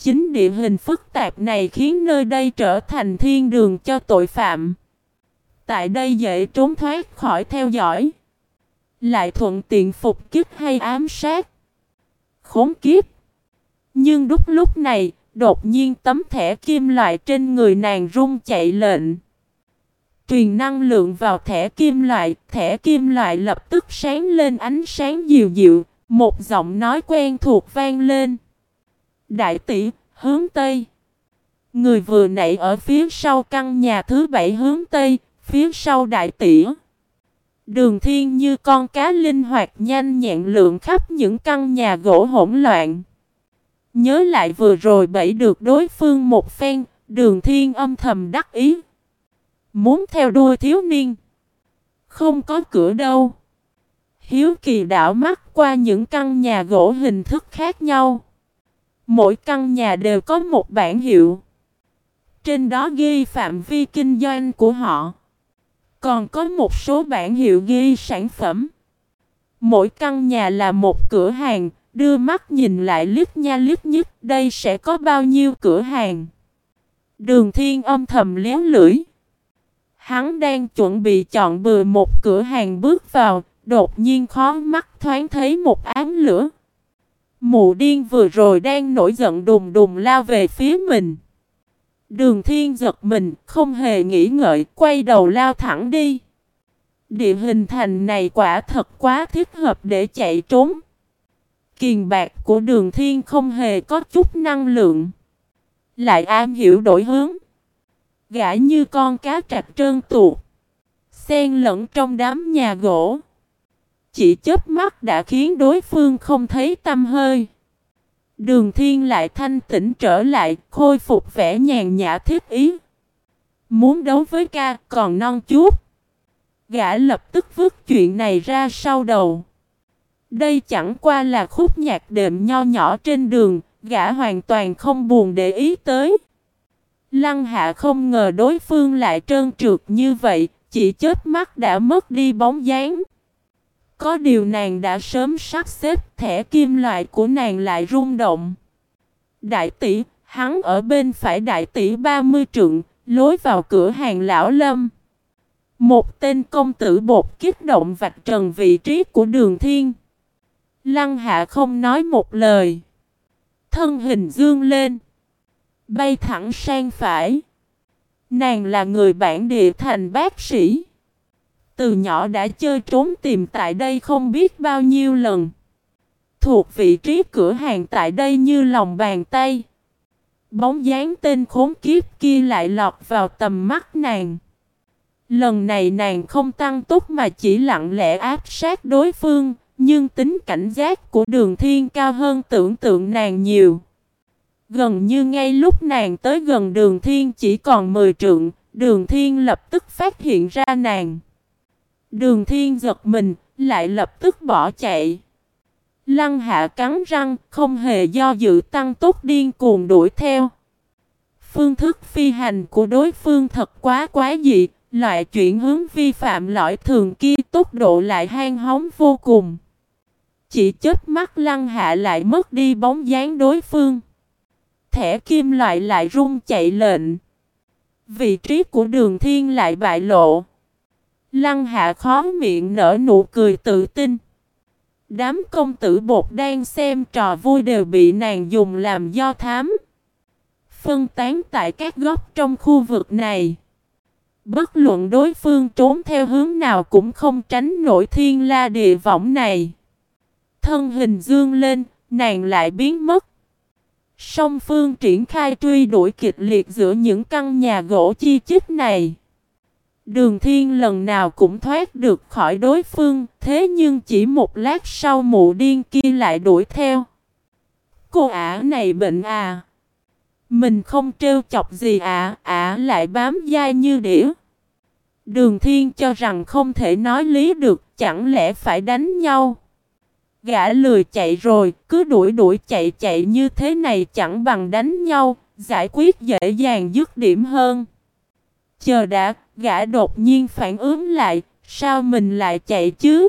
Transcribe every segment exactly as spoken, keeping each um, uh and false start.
Chính địa hình phức tạp này khiến nơi đây trở thành thiên đường cho tội phạm. Tại đây dễ trốn thoát khỏi theo dõi, lại thuận tiện phục kích hay ám sát. Khốn kiếp! Nhưng đúng lúc này, đột nhiên tấm thẻ kim loại trên người nàng rung chạy lệnh. Truyền năng lượng vào thẻ kim loại, thẻ kim loại lập tức sáng lên ánh sáng dịu dịu, một giọng nói quen thuộc vang lên. Đại tỷ, hướng Tây. Người vừa nãy ở phía sau căn nhà thứ bảy hướng Tây, phía sau đại tỷ. Đường Thiên như con cá linh hoạt nhanh nhẹn lượn khắp những căn nhà gỗ hỗn loạn. Nhớ lại vừa rồi bẫy được đối phương một phen, Đường Thiên âm thầm đắc ý. Muốn theo đuôi thiếu niên. Không có cửa đâu. Hiếu kỳ đảo mắt qua những căn nhà gỗ hình thức khác nhau. Mỗi căn nhà đều có một bảng hiệu. Trên đó ghi phạm vi kinh doanh của họ. Còn có một số bảng hiệu ghi sản phẩm. Mỗi căn nhà là một cửa hàng. Đưa mắt nhìn lại liếc nha liếc nhích. Đây sẽ có bao nhiêu cửa hàng. Đường Thiên âm thầm léo lưỡi. Hắn đang chuẩn bị chọn bừa một cửa hàng bước vào. Đột nhiên khó mắt thoáng thấy một ám lửa. Mụ điên vừa rồi đang nổi giận đùng đùng lao về phía mình. Đường Thiên giật mình, không hề nghĩ ngợi, quay đầu lao thẳng đi. Địa hình thành này quả thật quá thích hợp để chạy trốn. Kiền bạc của Đường Thiên không hề có chút năng lượng. Lại am hiểu đổi hướng. Gã như con cá trạch trơn tuột. Xen lẫn trong đám nhà gỗ. Chỉ chớp mắt đã khiến đối phương không thấy tăm hơi. Đường Thiên lại thanh tĩnh trở lại, khôi phục vẻ nhàn nhã thiết ý. Muốn đấu với ca còn non chút. Gã lập tức vứt chuyện này ra sau đầu. Đây chẳng qua là khúc nhạc đệm nho nhỏ trên đường, gã hoàn toàn không buồn để ý tới. Lăng Hạ không ngờ đối phương lại trơn trượt như vậy, chỉ chớp mắt đã mất đi bóng dáng. Có điều nàng đã sớm sắp xếp, thẻ kim loại của nàng lại rung động. Đại tỷ, hắn ở bên phải đại tỷ ba mươi trượng, lối vào cửa hàng lão Lâm. Một tên công tử bột kích động vạch trần vị trí của Đường Thiên. Lăng Hạ không nói một lời. Thân hình dương lên. Bay thẳng sang phải. Nàng là người bản địa thành bác sĩ. Từ nhỏ đã chơi trốn tìm tại đây không biết bao nhiêu lần. Thuộc vị trí cửa hàng tại đây như lòng bàn tay. Bóng dáng tên khốn kiếp kia lại lọt vào tầm mắt nàng. Lần này nàng không tăng tốc mà chỉ lặng lẽ áp sát đối phương. Nhưng tính cảnh giác của Đường Thiên cao hơn tưởng tượng nàng nhiều. Gần như ngay lúc nàng tới gần Đường Thiên chỉ còn mười trượng, Đường Thiên lập tức phát hiện ra nàng. Đường Thiên giật mình, lại lập tức bỏ chạy. Lăng Hạ cắn răng, không hề do dự tăng tốc điên cuồng đuổi theo. Phương thức phi hành của đối phương thật quá quá dị, loại chuyển hướng vi phạm lõi thường kia tốc độ lại hang hóng vô cùng. Chỉ chớp mắt Lăng Hạ lại mất đi bóng dáng đối phương. Thẻ kim loại lại rung chạy lệnh. Vị trí của Đường Thiên lại bại lộ. Lăng Hạ khó miệng nở nụ cười tự tin. Đám công tử bột đang xem trò vui đều bị nàng dùng làm do thám. Phân tán tại các góc trong khu vực này. Bất luận đối phương trốn theo hướng nào cũng không tránh nổi thiên la địa võng này. Thân hình dương lên, nàng lại biến mất. Song phương triển khai truy đuổi kịch liệt giữa những căn nhà gỗ chi chít này. Đường Thiên lần nào cũng thoát được khỏi đối phương, thế nhưng chỉ một lát sau mụ điên kia lại đuổi theo. Cô ả này bệnh à? Mình không trêu chọc gì ạ, ả lại bám dai như đĩa. Đường Thiên cho rằng không thể nói lý được, chẳng lẽ phải đánh nhau. Gã lười chạy rồi, cứ đuổi đuổi chạy chạy như thế này chẳng bằng đánh nhau, giải quyết dễ dàng dứt điểm hơn. Chờ đã, gã đột nhiên phản ứng lại, sao mình lại chạy chứ?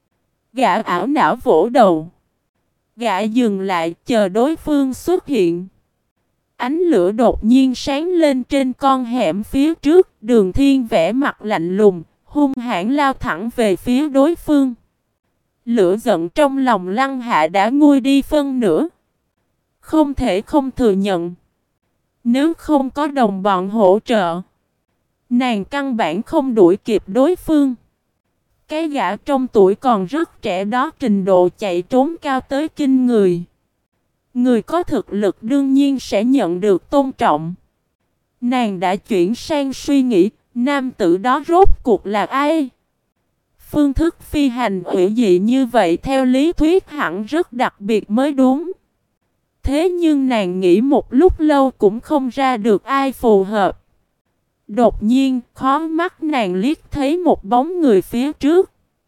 Gã ảo não vỗ đầu. Gã dừng lại, chờ đối phương xuất hiện. Ánh lửa đột nhiên sáng lên trên con hẻm phía trước, Đường Thiên vẻ mặt lạnh lùng, hung hãn lao thẳng về phía đối phương. Lửa giận trong lòng Lăng Hạ đã nguôi đi phân nửa. Không thể không thừa nhận. Nếu không có đồng bọn hỗ trợ, nàng căn bản không đuổi kịp đối phương. Cái gã trong tuổi còn rất trẻ đó trình độ chạy trốn cao tới kinh người. Người có thực lực đương nhiên sẽ nhận được tôn trọng. Nàng đã chuyển sang suy nghĩ, nam tử đó rốt cuộc là ai? Phương thức phi hành ủy dị như vậy theo lý thuyết hẳn rất đặc biệt mới đúng. Thế nhưng nàng nghĩ một lúc lâu cũng không ra được ai phù hợp. Đột nhiên, khó mắt nàng liếc thấy một bóng người phía trước.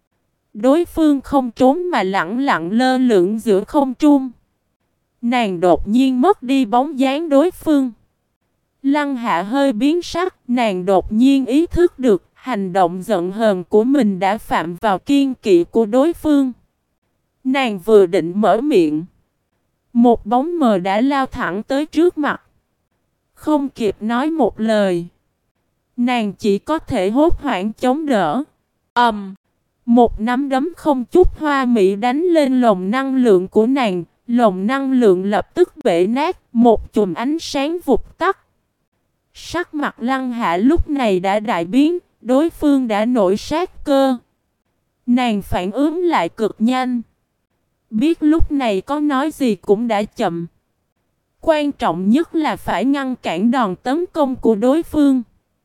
Đối phương không trốn mà lẳng lặng lơ lửng giữa không trung. Nàng đột nhiên mất đi bóng dáng đối phương. Lăng Hạ hơi biến sắc, nàng đột nhiên ý thức được hành động giận hờn của mình đã phạm vào kiên kỵ của đối phương. Nàng vừa định mở miệng, một bóng mờ đã lao thẳng tới trước mặt. Không kịp nói một lời, nàng chỉ có thể hốt hoảng chống đỡ. ầm, um, một nắm đấm không chút hoa mỹ đánh lên lồng năng lượng của nàng. Lồng năng lượng lập tức bể nát, một chùm ánh sáng vụt tắt. Sắc mặt Lăng Hạ lúc này đã đại biến, đối phương đã nổi sát cơ. Nàng phản ứng lại cực nhanh. Biết lúc này có nói gì cũng đã chậm. Quan trọng nhất là phải ngăn cản đòn tấn công của đối phương.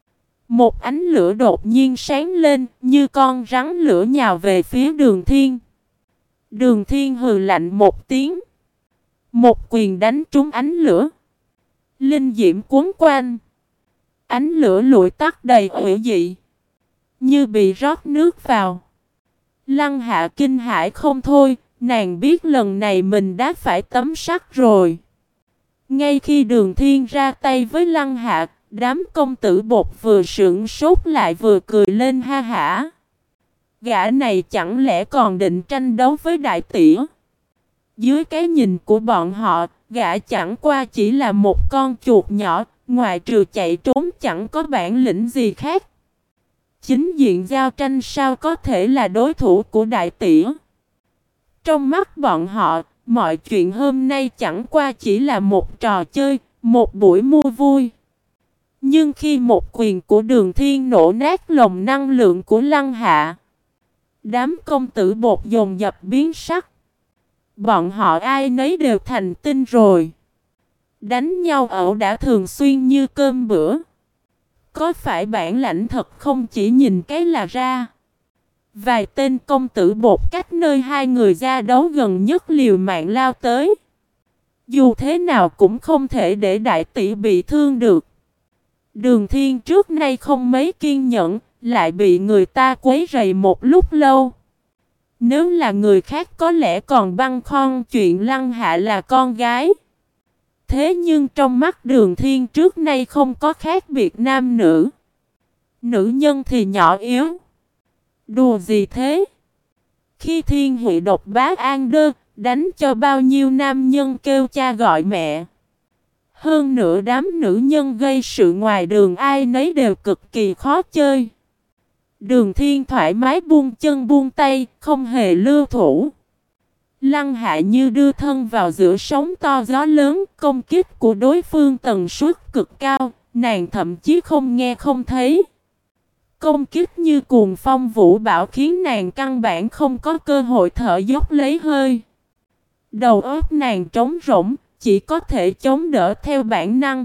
Một ánh lửa đột nhiên sáng lên, như con rắn lửa nhào về phía Đường Thiên. Đường Thiên hừ lạnh một tiếng. Một quyền đánh trúng ánh lửa. Linh diễm cuốn quanh. Ánh lửa lụi tắt đầy ủy dị, như bị rót nước vào. Lăng Hạ kinh hãi không thôi, nàng biết lần này mình đã phải tấm sắt rồi. Ngay khi Đường Thiên ra tay với Lăng Hạ, đám công tử bột vừa sững sốt lại vừa cười lên ha hả. Gã này chẳng lẽ còn định tranh đấu với đại tỉa? Dưới cái nhìn của bọn họ, gã chẳng qua chỉ là một con chuột nhỏ, ngoài trừ chạy trốn chẳng có bản lĩnh gì khác. Chính diện giao tranh sao có thể là đối thủ của đại tỉa? Trong mắt bọn họ, mọi chuyện hôm nay chẳng qua chỉ là một trò chơi, một buổi mua vui. Nhưng khi một quyền của Đường Thiên nổ nát lồng năng lượng của Lăng Hạ, đám công tử bột dồn dập biến sắc. Bọn họ ai nấy đều thành tinh rồi. Đánh nhau ẩu đã thường xuyên như cơm bữa. Có phải bản lãnh thật không chỉ nhìn cái là ra. Vài tên công tử bột cách nơi hai người ra đấu gần nhất liều mạng lao tới. Dù thế nào cũng không thể để đại tỷ bị thương được. Đường Thiên trước nay không mấy kiên nhẫn, lại bị người ta quấy rầy một lúc lâu. Nếu là người khác có lẽ còn băn khoăn chuyện Lăng Hạ là con gái. Thế nhưng trong mắt Đường Thiên trước nay không có khác biệt nam nữ. Nữ nhân thì nhỏ yếu. Đùa gì thế? Khi thiên huệ độc bá an đơ, đánh cho bao nhiêu nam nhân kêu cha gọi mẹ. Hơn nữa đám nữ nhân gây sự ngoài đường ai nấy đều cực kỳ khó chơi. Đường Thiên thoải mái buông chân buông tay, không hề lưu thủ. Lăng Hạ như đưa thân vào giữa sóng to gió lớn, công kích của đối phương tần suất cực cao, nàng thậm chí không nghe không thấy. Công kích như cuồng phong vũ bão khiến nàng căn bản không có cơ hội thở dốc lấy hơi. Đầu óc nàng trống rỗng, chỉ có thể chống đỡ theo bản năng.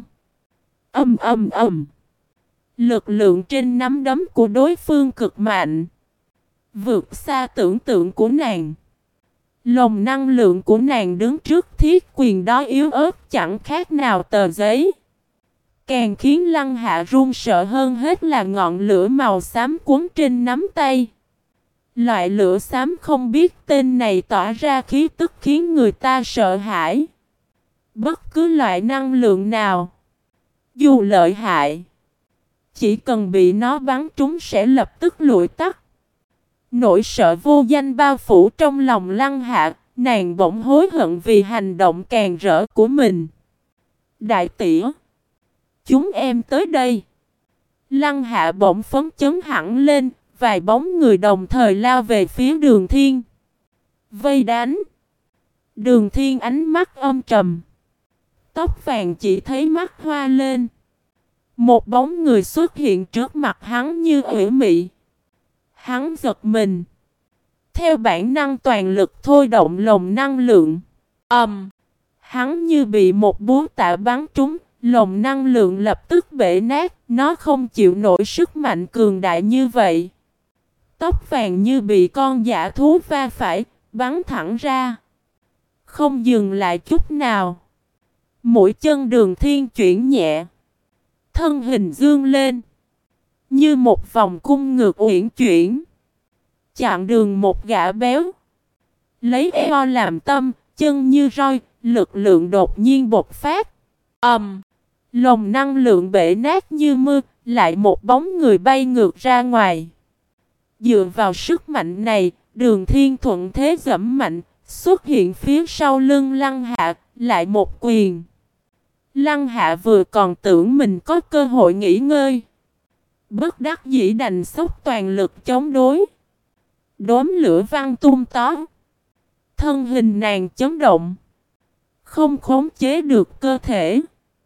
Ầm ầm ầm. Lực lượng trên nắm đấm của đối phương cực mạnh, vượt xa tưởng tượng của nàng. Lồng năng lượng của nàng đứng trước thiết quyền đó yếu ớt chẳng khác nào tờ giấy. Càng khiến Lăng Hạ run sợ hơn hết là ngọn lửa màu xám cuốn trên nắm tay. Loại lửa xám không biết tên này tỏa ra khí tức khiến người ta sợ hãi. Bất cứ loại năng lượng nào, dù lợi hại, chỉ cần bị nó bắn trúng sẽ lập tức lụi tắt. Nỗi sợ vô danh bao phủ trong lòng Lăng Hạ, nàng bỗng hối hận vì hành động càng rỡ của mình. Đại tỷ, chúng em tới đây. Lăng Hạ bỗng phấn chấn hẳn lên, vài bóng người đồng thời lao về phía Đường Thiên. Vây đánh. Đường Thiên ánh mắt âm trầm. Tóc vàng chỉ thấy mắt hoa lên. Một bóng người xuất hiện trước mặt hắn như ủy mị. Hắn giật mình. Theo bản năng toàn lực thôi động lồng năng lượng. Ầm. Um, hắn như bị một búa tạ bắn trúng. Lồng năng lượng lập tức bể nát. Nó không chịu nổi sức mạnh cường đại như vậy. Tóc vàng như bị con dã thú va phải. Bắn thẳng ra. Không dừng lại chút nào. Mũi chân Đường Thiên chuyển nhẹ. Thân hình dương lên. Như một vòng cung ngược uyển chuyển. Chặn đường một gã béo. Lấy eo làm tâm. Chân như roi. Lực lượng đột nhiên bộc phát. Ầm. Um, lồng năng lượng bể nát như mưa. Lại một bóng người bay ngược ra ngoài. Dựa vào sức mạnh này. Đường Thiên thuận thế giẫm mạnh. Xuất hiện phía sau lưng Lăng Hạ. Lại một quyền. Lăng Hạ vừa còn tưởng mình có cơ hội nghỉ ngơi. Bất đắc dĩ đành xúc toàn lực chống đối. Đốm lửa văng tung tó. Thân hình nàng chấn động. Không khống chế được cơ thể.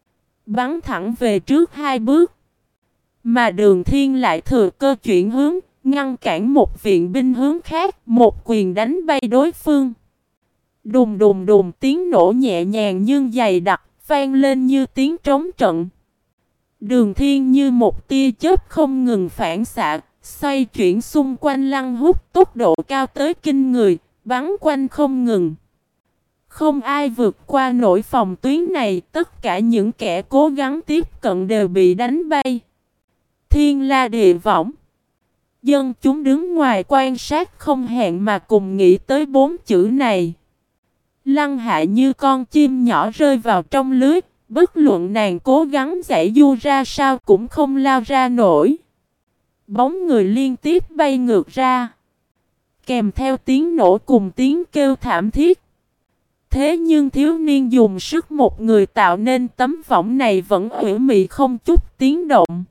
Bắn thẳng về trước hai bước. Mà Đường Thiên lại thừa cơ chuyển hướng. Ngăn cản một viện binh hướng khác. Một quyền đánh bay đối phương. Đùng đùng đùng tiếng nổ nhẹ nhàng nhưng dày đặc. Vang lên như tiếng trống trận. Đường Thiên như một tia chớp không ngừng phản xạ. Xoay chuyển xung quanh Lăng Húc. Tốc độ cao tới kinh người. Bắn quanh không ngừng. Không ai vượt qua nổi phòng tuyến này. Tất cả những kẻ cố gắng tiếp cận đều bị đánh bay. Thiên la địa võng. Dân chúng đứng ngoài quan sát không hẹn mà cùng nghĩ tới bốn chữ này. Lăng Hạ như con chim nhỏ rơi vào trong lưới. Bất luận nàng cố gắng giãy giụa ra sao cũng không lao ra nổi. Bóng người liên tiếp bay ngược ra. Kèm theo tiếng nổ cùng tiếng kêu thảm thiết. Thế nhưng thiếu niên dùng sức một người tạo nên tấm võng này vẫn ủy mị không chút tiếng động.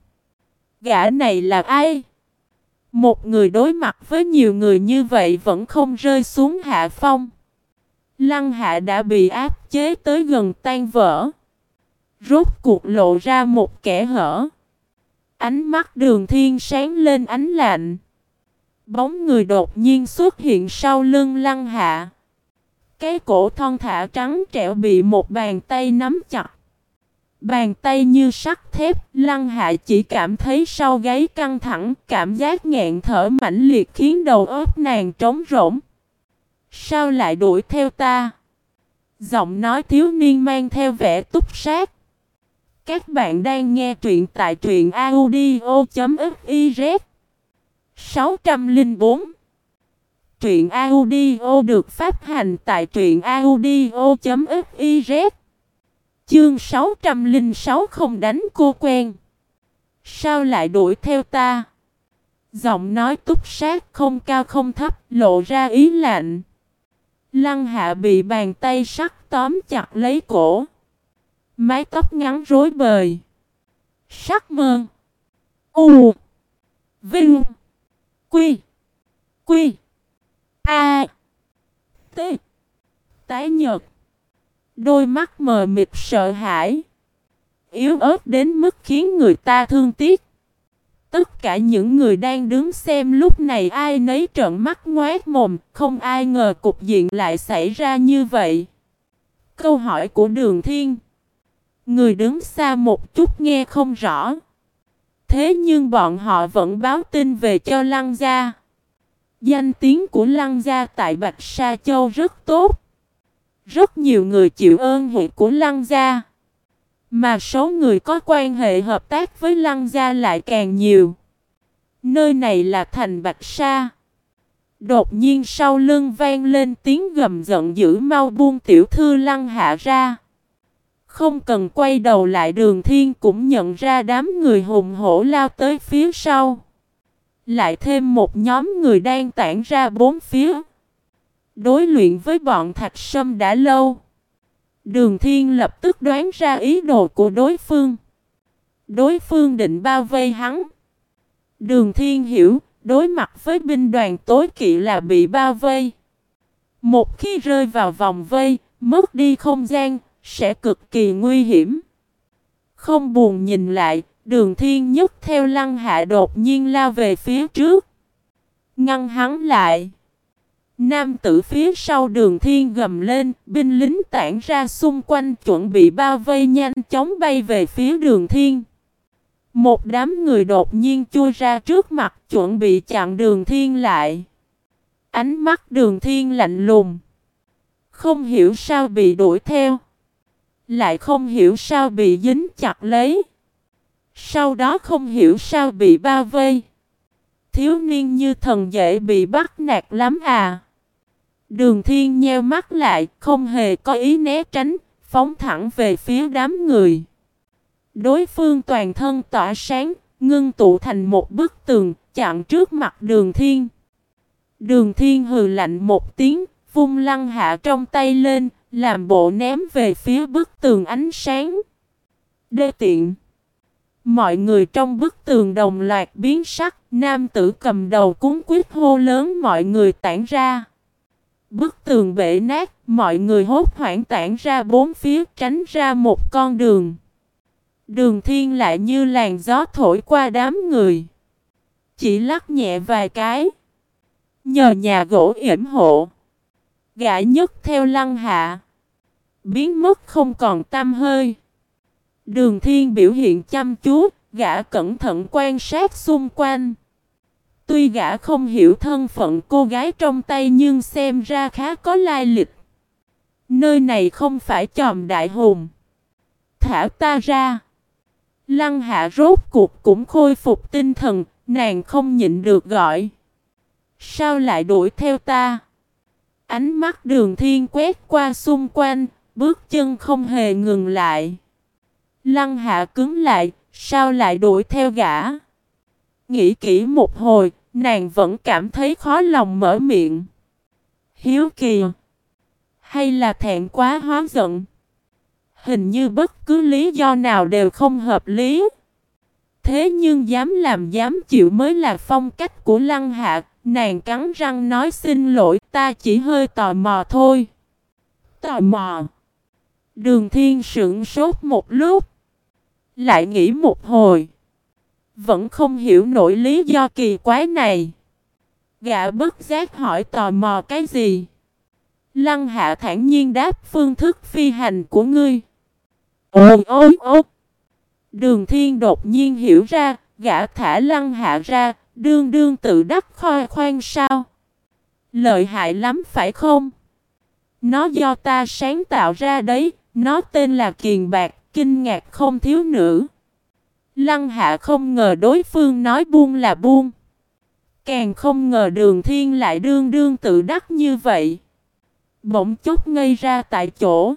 Gã này là ai? Một người đối mặt với nhiều người như vậy vẫn không rơi xuống hạ phong. Lăng Hạ đã bị áp chế tới gần tan vỡ. Rốt cuộc lộ ra một kẽ hở. Ánh mắt Đường Thiên sáng lên ánh lạnh. Bóng người đột nhiên xuất hiện sau lưng Lăng Hạ. Cái cổ thon thả trắng trẻo bị một bàn tay nắm chặt. Bàn tay như sắt thép. Lăng Hạ chỉ cảm thấy sau gáy căng thẳng. Cảm giác nghẹn thở mãnh liệt khiến đầu óc nàng trống rỗng. Sao lại đuổi theo ta? Giọng nói thiếu niên mang theo vẻ túc sát. Các bạn đang nghe truyện tại truyện audio chấm fiz. sáu không bốn. Truyện audio được phát hành tại truyện audio chấm fiz. Chương sáu không sáu không đánh cô quen. Sao lại đuổi theo ta? Giọng nói túc sát không cao không thấp lộ ra ý lạnh. Lăng Hạ bị bàn tay sắt tóm chặt lấy cổ. Mái tóc ngắn rối bời. Sắc mơn. U. Vinh. Quy. Quy. A. T. Tái nhợt. Đôi mắt mờ mịt sợ hãi. Yếu ớt đến mức khiến người ta thương tiếc. Tất cả những người đang đứng xem lúc này ai nấy trợn mắt ngoác mồm. Không ai ngờ cục diện lại xảy ra như vậy. Câu hỏi của Đường Thiên. Người đứng xa một chút nghe không rõ. Thế nhưng bọn họ vẫn báo tin về cho Lăng gia. Danh tiếng của Lăng gia tại Bạch Sa Châu rất tốt. Rất nhiều người chịu ơn huệ của Lăng gia. Mà số người có quan hệ hợp tác với Lăng gia lại càng nhiều. Nơi này là thành Bạch Sa. Đột nhiên sau lưng vang lên tiếng gầm giận dữ, mau buông tiểu thư Lăng Hạ ra. Không cần quay đầu lại, Đường Thiên cũng nhận ra đám người hùng hổ lao tới phía sau. Lại thêm một nhóm người đang tản ra bốn phía. Đối luyện với bọn Thạch Sâm đã lâu. Đường Thiên lập tức đoán ra ý đồ của đối phương. Đối phương định bao vây hắn. Đường Thiên hiểu, đối mặt với binh đoàn tối kỵ là bị bao vây. Một khi rơi vào vòng vây, mất đi không gian, sẽ cực kỳ nguy hiểm. Không buồn nhìn lại, Đường Thiên nhấc theo Lăng Hạ đột nhiên lao về phía trước. Ngăn hắn lại. Nam tử phía sau Đường Thiên gầm lên, binh lính tản ra xung quanh chuẩn bị bao vây nhanh chóng bay về phía Đường Thiên. Một đám người đột nhiên chui ra trước mặt chuẩn bị chặn Đường Thiên lại. Ánh mắt Đường Thiên lạnh lùng. Không hiểu sao bị đuổi theo. Lại không hiểu sao bị dính chặt lấy. Sau đó không hiểu sao bị bao vây. Thiếu niên như thần dễ bị bắt nạt lắm à. Đường Thiên nheo mắt lại, không hề có ý né tránh, phóng thẳng về phía đám người. Đối phương toàn thân tỏa sáng, ngưng tụ thành một bức tường, chặn trước mặt Đường Thiên. Đường Thiên hừ lạnh một tiếng, vung Lăng Hạ trong tay lên, làm bộ ném về phía bức tường ánh sáng. Đê tiện. Mọi người trong bức tường đồng loạt biến sắc, nam tử cầm đầu cuống quýt hô lớn mọi người tản ra. Bức tường bể nát, mọi người hốt hoảng tản ra bốn phía tránh ra một con đường. Đường Thiên lại như làn gió thổi qua đám người. Chỉ lắc nhẹ vài cái. Nhờ nhà gỗ yểm hộ. Gã nhấc theo Lăng Hạ. Biến mất không còn tăm hơi. Đường Thiên biểu hiện chăm chú, gã cẩn thận quan sát xung quanh. Tuy gã không hiểu thân phận cô gái trong tay nhưng xem ra khá có lai lịch. Nơi này không phải chòm đại hùng. Thả ta ra. Lăng Hạ rốt cuộc cũng khôi phục tinh thần, nàng không nhịn được gọi. Sao lại đuổi theo ta? Ánh mắt Đường Thiên quét qua xung quanh, bước chân không hề ngừng lại. Lăng Hạ cứng lại, sao lại đuổi theo gã? Nghĩ kỹ một hồi, nàng vẫn cảm thấy khó lòng mở miệng. Hiếu kỳ. Hay là thẹn quá hóa giận? Hình như bất cứ lý do nào đều không hợp lý. Thế nhưng dám làm dám chịu mới là phong cách của Lăng Hạ. Nàng cắn răng nói xin lỗi, ta chỉ hơi tò mò thôi. Tò mò. Đường Thiên sững sốt một lúc. Lại nghĩ một hồi. Vẫn không hiểu nổi lý do kỳ quái này. Gã bất giác hỏi tò mò cái gì? Lăng Hạ thản nhiên đáp phương thức phi hành của ngươi. Ôi ôi ôi. Đường Thiên đột nhiên hiểu ra, gã thả Lăng Hạ ra, đương đương tự đắc khoe khoang sao. Lợi hại lắm phải không? Nó do ta sáng tạo ra đấy, nó tên là Kiền Bạc, kinh ngạc không thiếu nữ. Lăng Hạ không ngờ đối phương nói buông là buông. Càng không ngờ Đường Thiên lại đương đương tự đắc như vậy. Bỗng chốc ngây ra tại chỗ.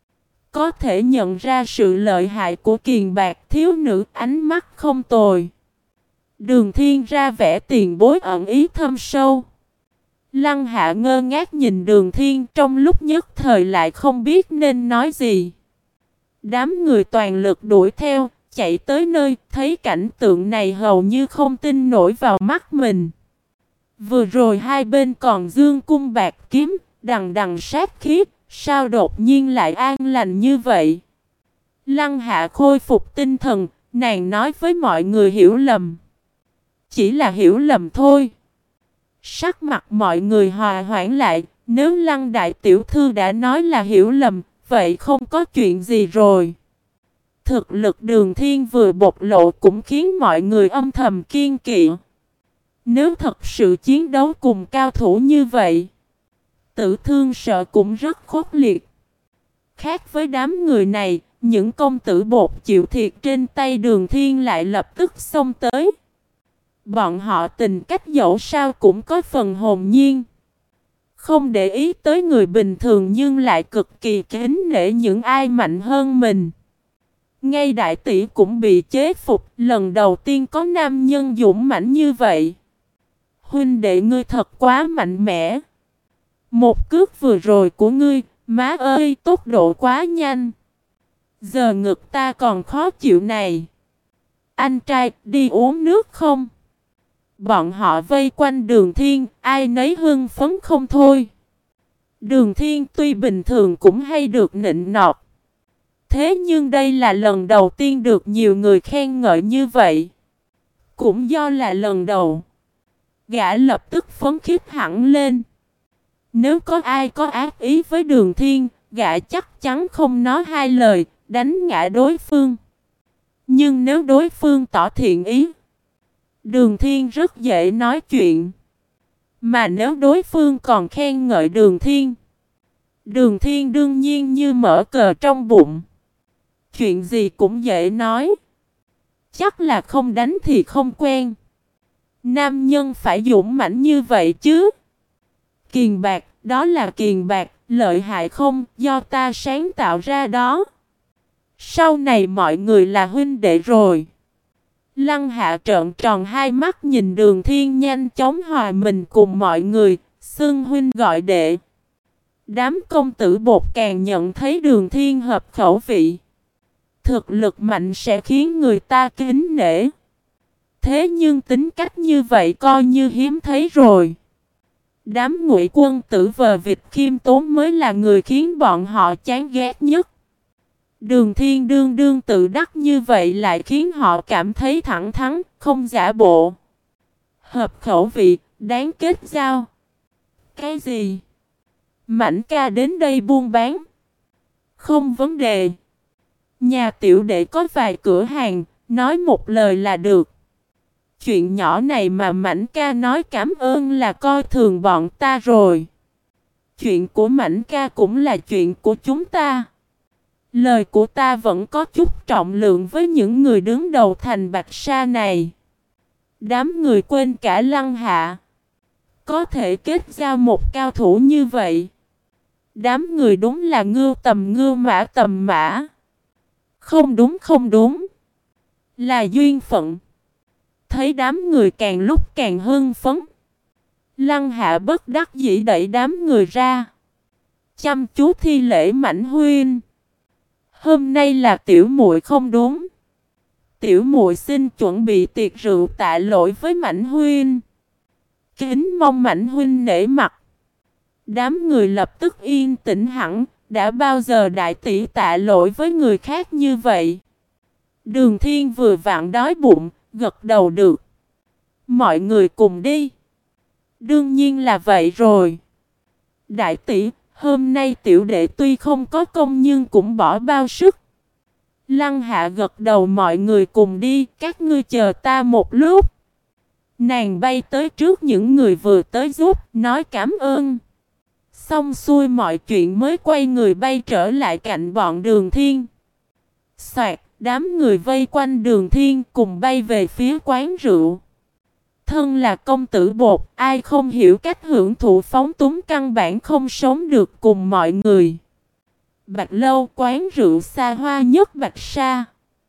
Có thể nhận ra sự lợi hại của Kiền Bạc thiếu nữ, ánh mắt không tồi. Đường Thiên ra vẻ tiền bối ẩn ý thâm sâu. Lăng Hạ ngơ ngác nhìn Đường Thiên, trong lúc nhất thời lại không biết nên nói gì. Đám người toàn lực đuổi theo, chạy tới nơi, thấy cảnh tượng này hầu như không tin nổi vào mắt mình. Vừa rồi hai bên còn dương cung bạc kiếm, đằng đằng sát khí, sao đột nhiên lại an lành như vậy? Lăng Hạ khôi phục tinh thần, nàng nói với mọi người hiểu lầm. Chỉ là hiểu lầm thôi. Sắc mặt mọi người hòa hoãn lại, nếu Lăng đại tiểu thư đã nói là hiểu lầm, vậy không có chuyện gì rồi. Thực lực Đường Thiên vừa bộc lộ cũng khiến mọi người âm thầm kiêng kỵ. Nếu thật sự chiến đấu cùng cao thủ như vậy, tử thương sợ cũng rất khốc liệt. Khác với đám người này, những công tử bột chịu thiệt trên tay Đường Thiên lại lập tức xông tới. Bọn họ tình cách dẫu sao cũng có phần hồn nhiên. Không để ý tới người bình thường nhưng lại cực kỳ kính nể những ai mạnh hơn mình. Ngay đại tỷ cũng bị chế phục, lần đầu tiên có nam nhân dũng mãnh như vậy. Huynh đệ ngươi thật quá mạnh mẽ. Một cước vừa rồi của ngươi, Má ơi, tốc độ quá nhanh. Giờ ngực ta còn khó chịu này. Anh trai, đi uống nước không? Bọn họ vây quanh Đường Thiên, ai nấy hưng phấn không thôi. Đường Thiên tuy bình thường cũng hay được nịnh nọt. Thế nhưng đây là lần đầu tiên được nhiều người khen ngợi như vậy. Cũng do là lần đầu, gã lập tức phấn khích hẳn lên. Nếu có ai có ác ý với Đường Thiên, gã chắc chắn không nói hai lời, đánh ngã đối phương. Nhưng nếu đối phương tỏ thiện ý, Đường Thiên rất dễ nói chuyện. Mà nếu đối phương còn khen ngợi Đường Thiên, Đường Thiên đương nhiên như mở cờ trong bụng. Chuyện gì cũng dễ nói. Chắc là không đánh thì không quen. Nam nhân phải dũng mãnh như vậy chứ. Kiền bạc, đó là kiền bạc, lợi hại không, do ta sáng tạo ra đó. Sau này mọi người là huynh đệ rồi. Lăng Hạ trợn tròn hai mắt nhìn Đường Thiên nhanh chóng hòa mình cùng mọi người, xưng huynh gọi đệ. Đám công tử bột càng nhận thấy Đường Thiên hợp khẩu vị. Thực lực mạnh sẽ khiến người ta kính nể. Thế nhưng tính cách như vậy coi như hiếm thấy rồi. Đám Ngụy quân tử vờ vịt khiêm tốn mới là người khiến bọn họ chán ghét nhất. Đường Thiên đương đương tự đắc như vậy lại khiến họ cảm thấy thẳng thắn, không giả bộ. Hợp khẩu vị, đáng kết giao. Cái gì? Mảnh ca đến đây buôn bán. Không vấn đề. Nhà tiểu đệ có vài cửa hàng, nói một lời là được. Chuyện nhỏ này mà Mảnh ca nói cảm ơn là coi thường bọn ta rồi. Chuyện của Mảnh ca cũng là chuyện của chúng ta. Lời của ta vẫn có chút trọng lượng với những người đứng đầu thành Bạch Sa này. Đám người quên cả Lăng Hạ. Có thể kết giao một cao thủ như vậy. Đám người đúng là ngưu tầm ngưu mã tầm mã. Không đúng không đúng. Là duyên phận. Thấy đám người càng lúc càng hưng phấn. Lăng Hạ bất đắc dĩ đẩy đám người ra. Chăm chú thi lễ Mảnh huynh. Hôm nay là tiểu muội không đúng. Tiểu muội xin chuẩn bị tiệc rượu tạ lỗi với Mảnh huynh. Kính mong Mảnh huynh nể mặt. Đám người lập tức yên tĩnh hẳn. Đã bao giờ đại tỷ tạ lỗi với người khác như vậy? Đường Thiên vừa vặn đói bụng, gật đầu được. Mọi người cùng đi. Đương nhiên là vậy rồi. Đại tỷ, hôm nay tiểu đệ tuy không có công nhưng cũng bỏ bao sức. Lăng Hạ gật đầu, mọi người cùng đi, các ngươi chờ ta một lúc. Nàng bay tới trước những người vừa tới giúp, nói cảm ơn. Xong xuôi mọi chuyện mới quay người bay trở lại cạnh bọn Đường Thiên. Soạt, đám người vây quanh Đường Thiên cùng bay về phía quán rượu. Thân là công tử bột, ai không hiểu cách hưởng thụ phóng túng căn bản không sống được cùng mọi người. Bạch Lâu, quán rượu xa hoa nhất Bạch Sa.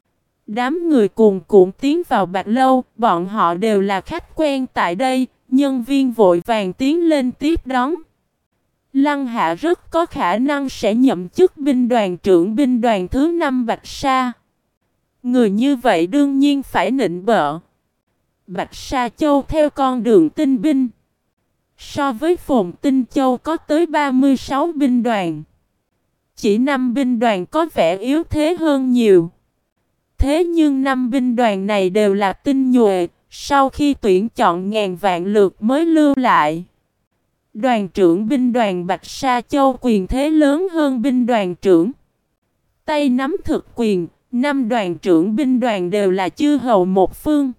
Đám người cuồn cuộn tiến vào Bạch Lâu, bọn họ đều là khách quen tại đây, nhân viên vội vàng tiến lên tiếp đón. Lăng Hạ rất có khả năng sẽ nhậm chức binh đoàn trưởng binh đoàn thứ năm Bạch Sa. Người như vậy đương nhiên phải nịnh bợ. Bạch Sa Châu theo con đường tinh binh. So với Phồn Tinh Châu có tới ba mươi sáu binh đoàn. Chỉ năm binh đoàn có vẻ yếu thế hơn nhiều. Thế nhưng năm binh đoàn này đều là tinh nhuệ, sau khi tuyển chọn ngàn vạn lượt mới lưu lại. Đoàn trưởng binh đoàn Bạch Sa Châu quyền thế lớn hơn binh đoàn trưởng. Tay nắm thực quyền, năm đoàn trưởng binh đoàn đều là chư hầu một phương.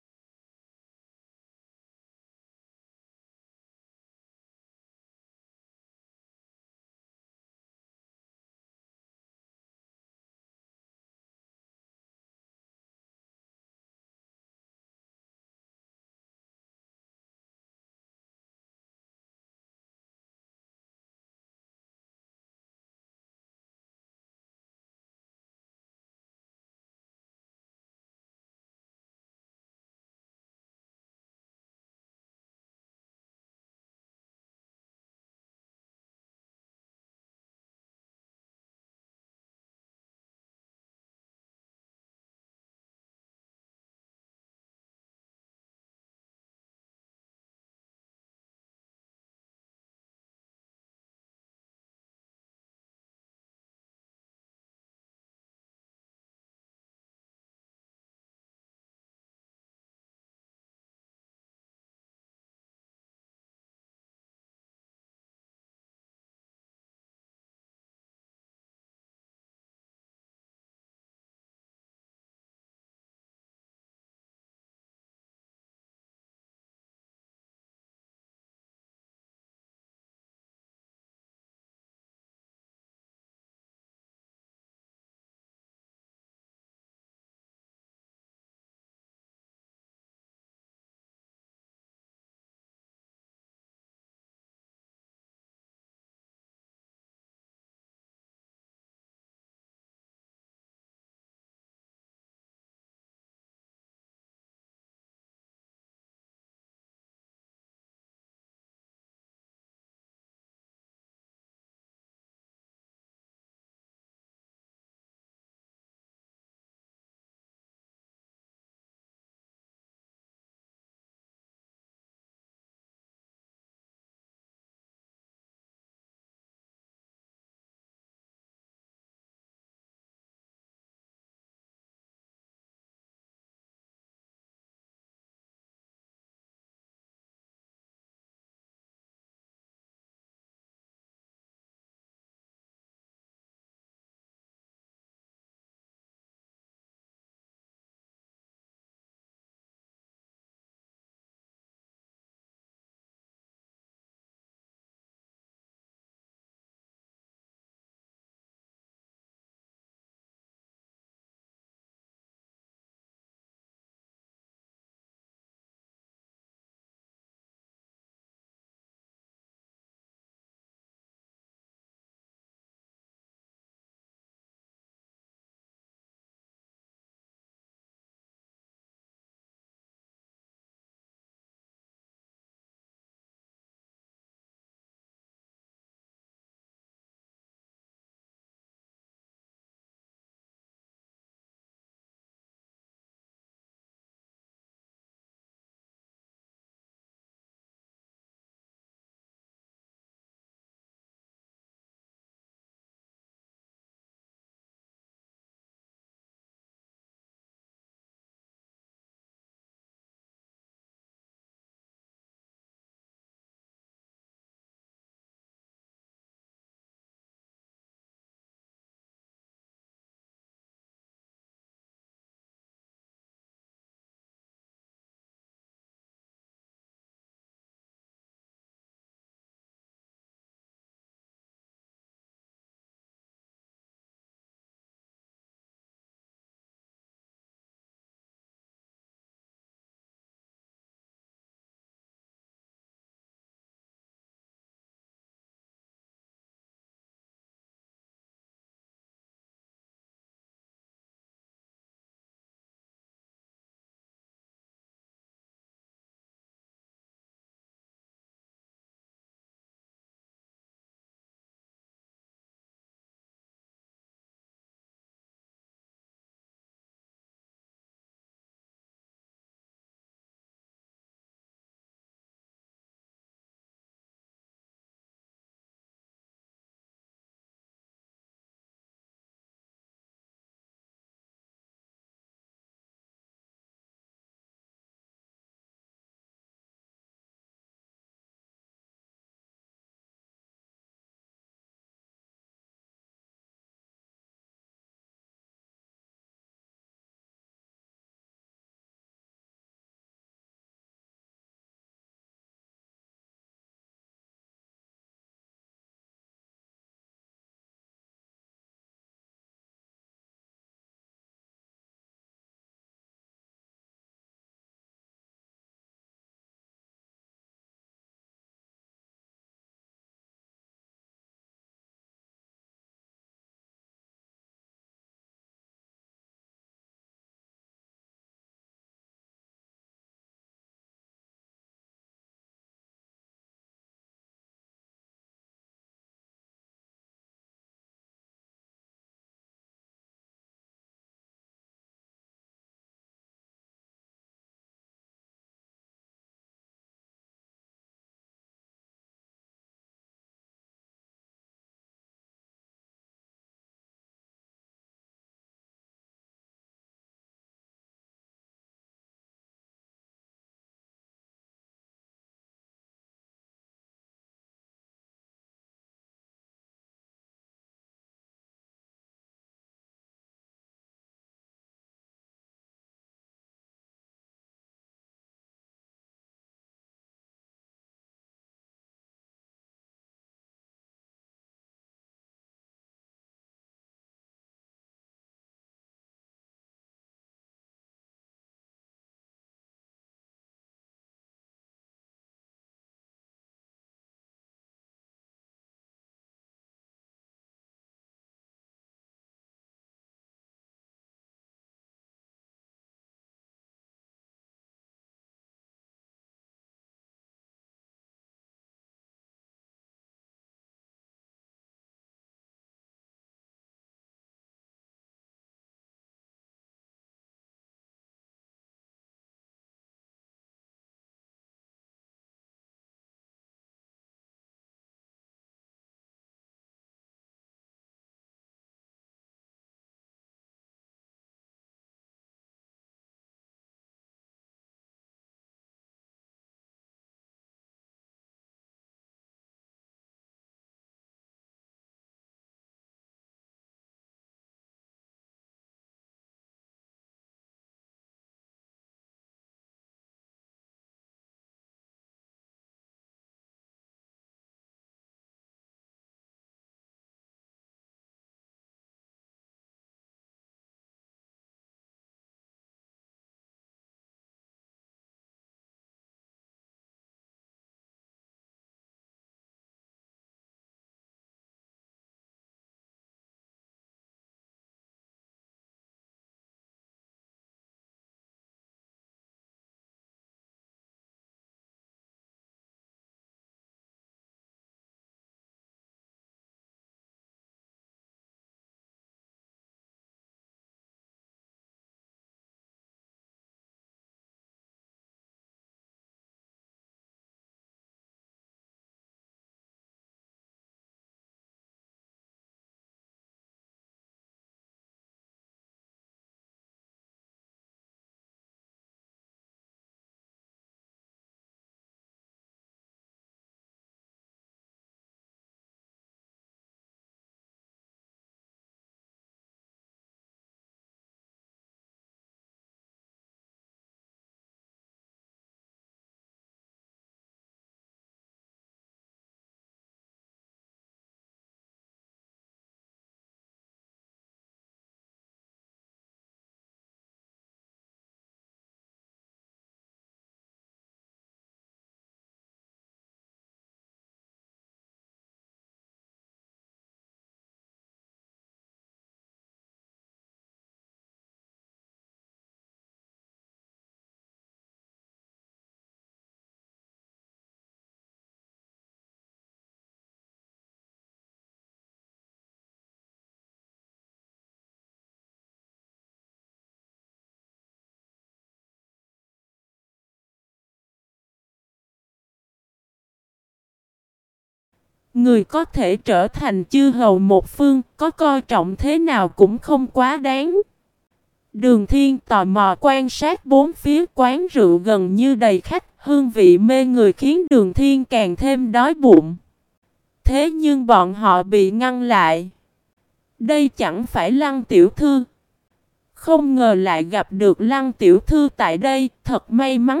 Người có thể trở thành chư hầu một phương, có coi trọng thế nào cũng không quá đáng. Đường Thiên tò mò quan sát bốn phía, quán rượu gần như đầy khách, hương vị mê người khiến Đường Thiên càng thêm đói bụng. Thế nhưng bọn họ bị ngăn lại. Đây chẳng phải Lăng tiểu thư. Không ngờ lại gặp được Lăng tiểu thư tại đây, thật may mắn.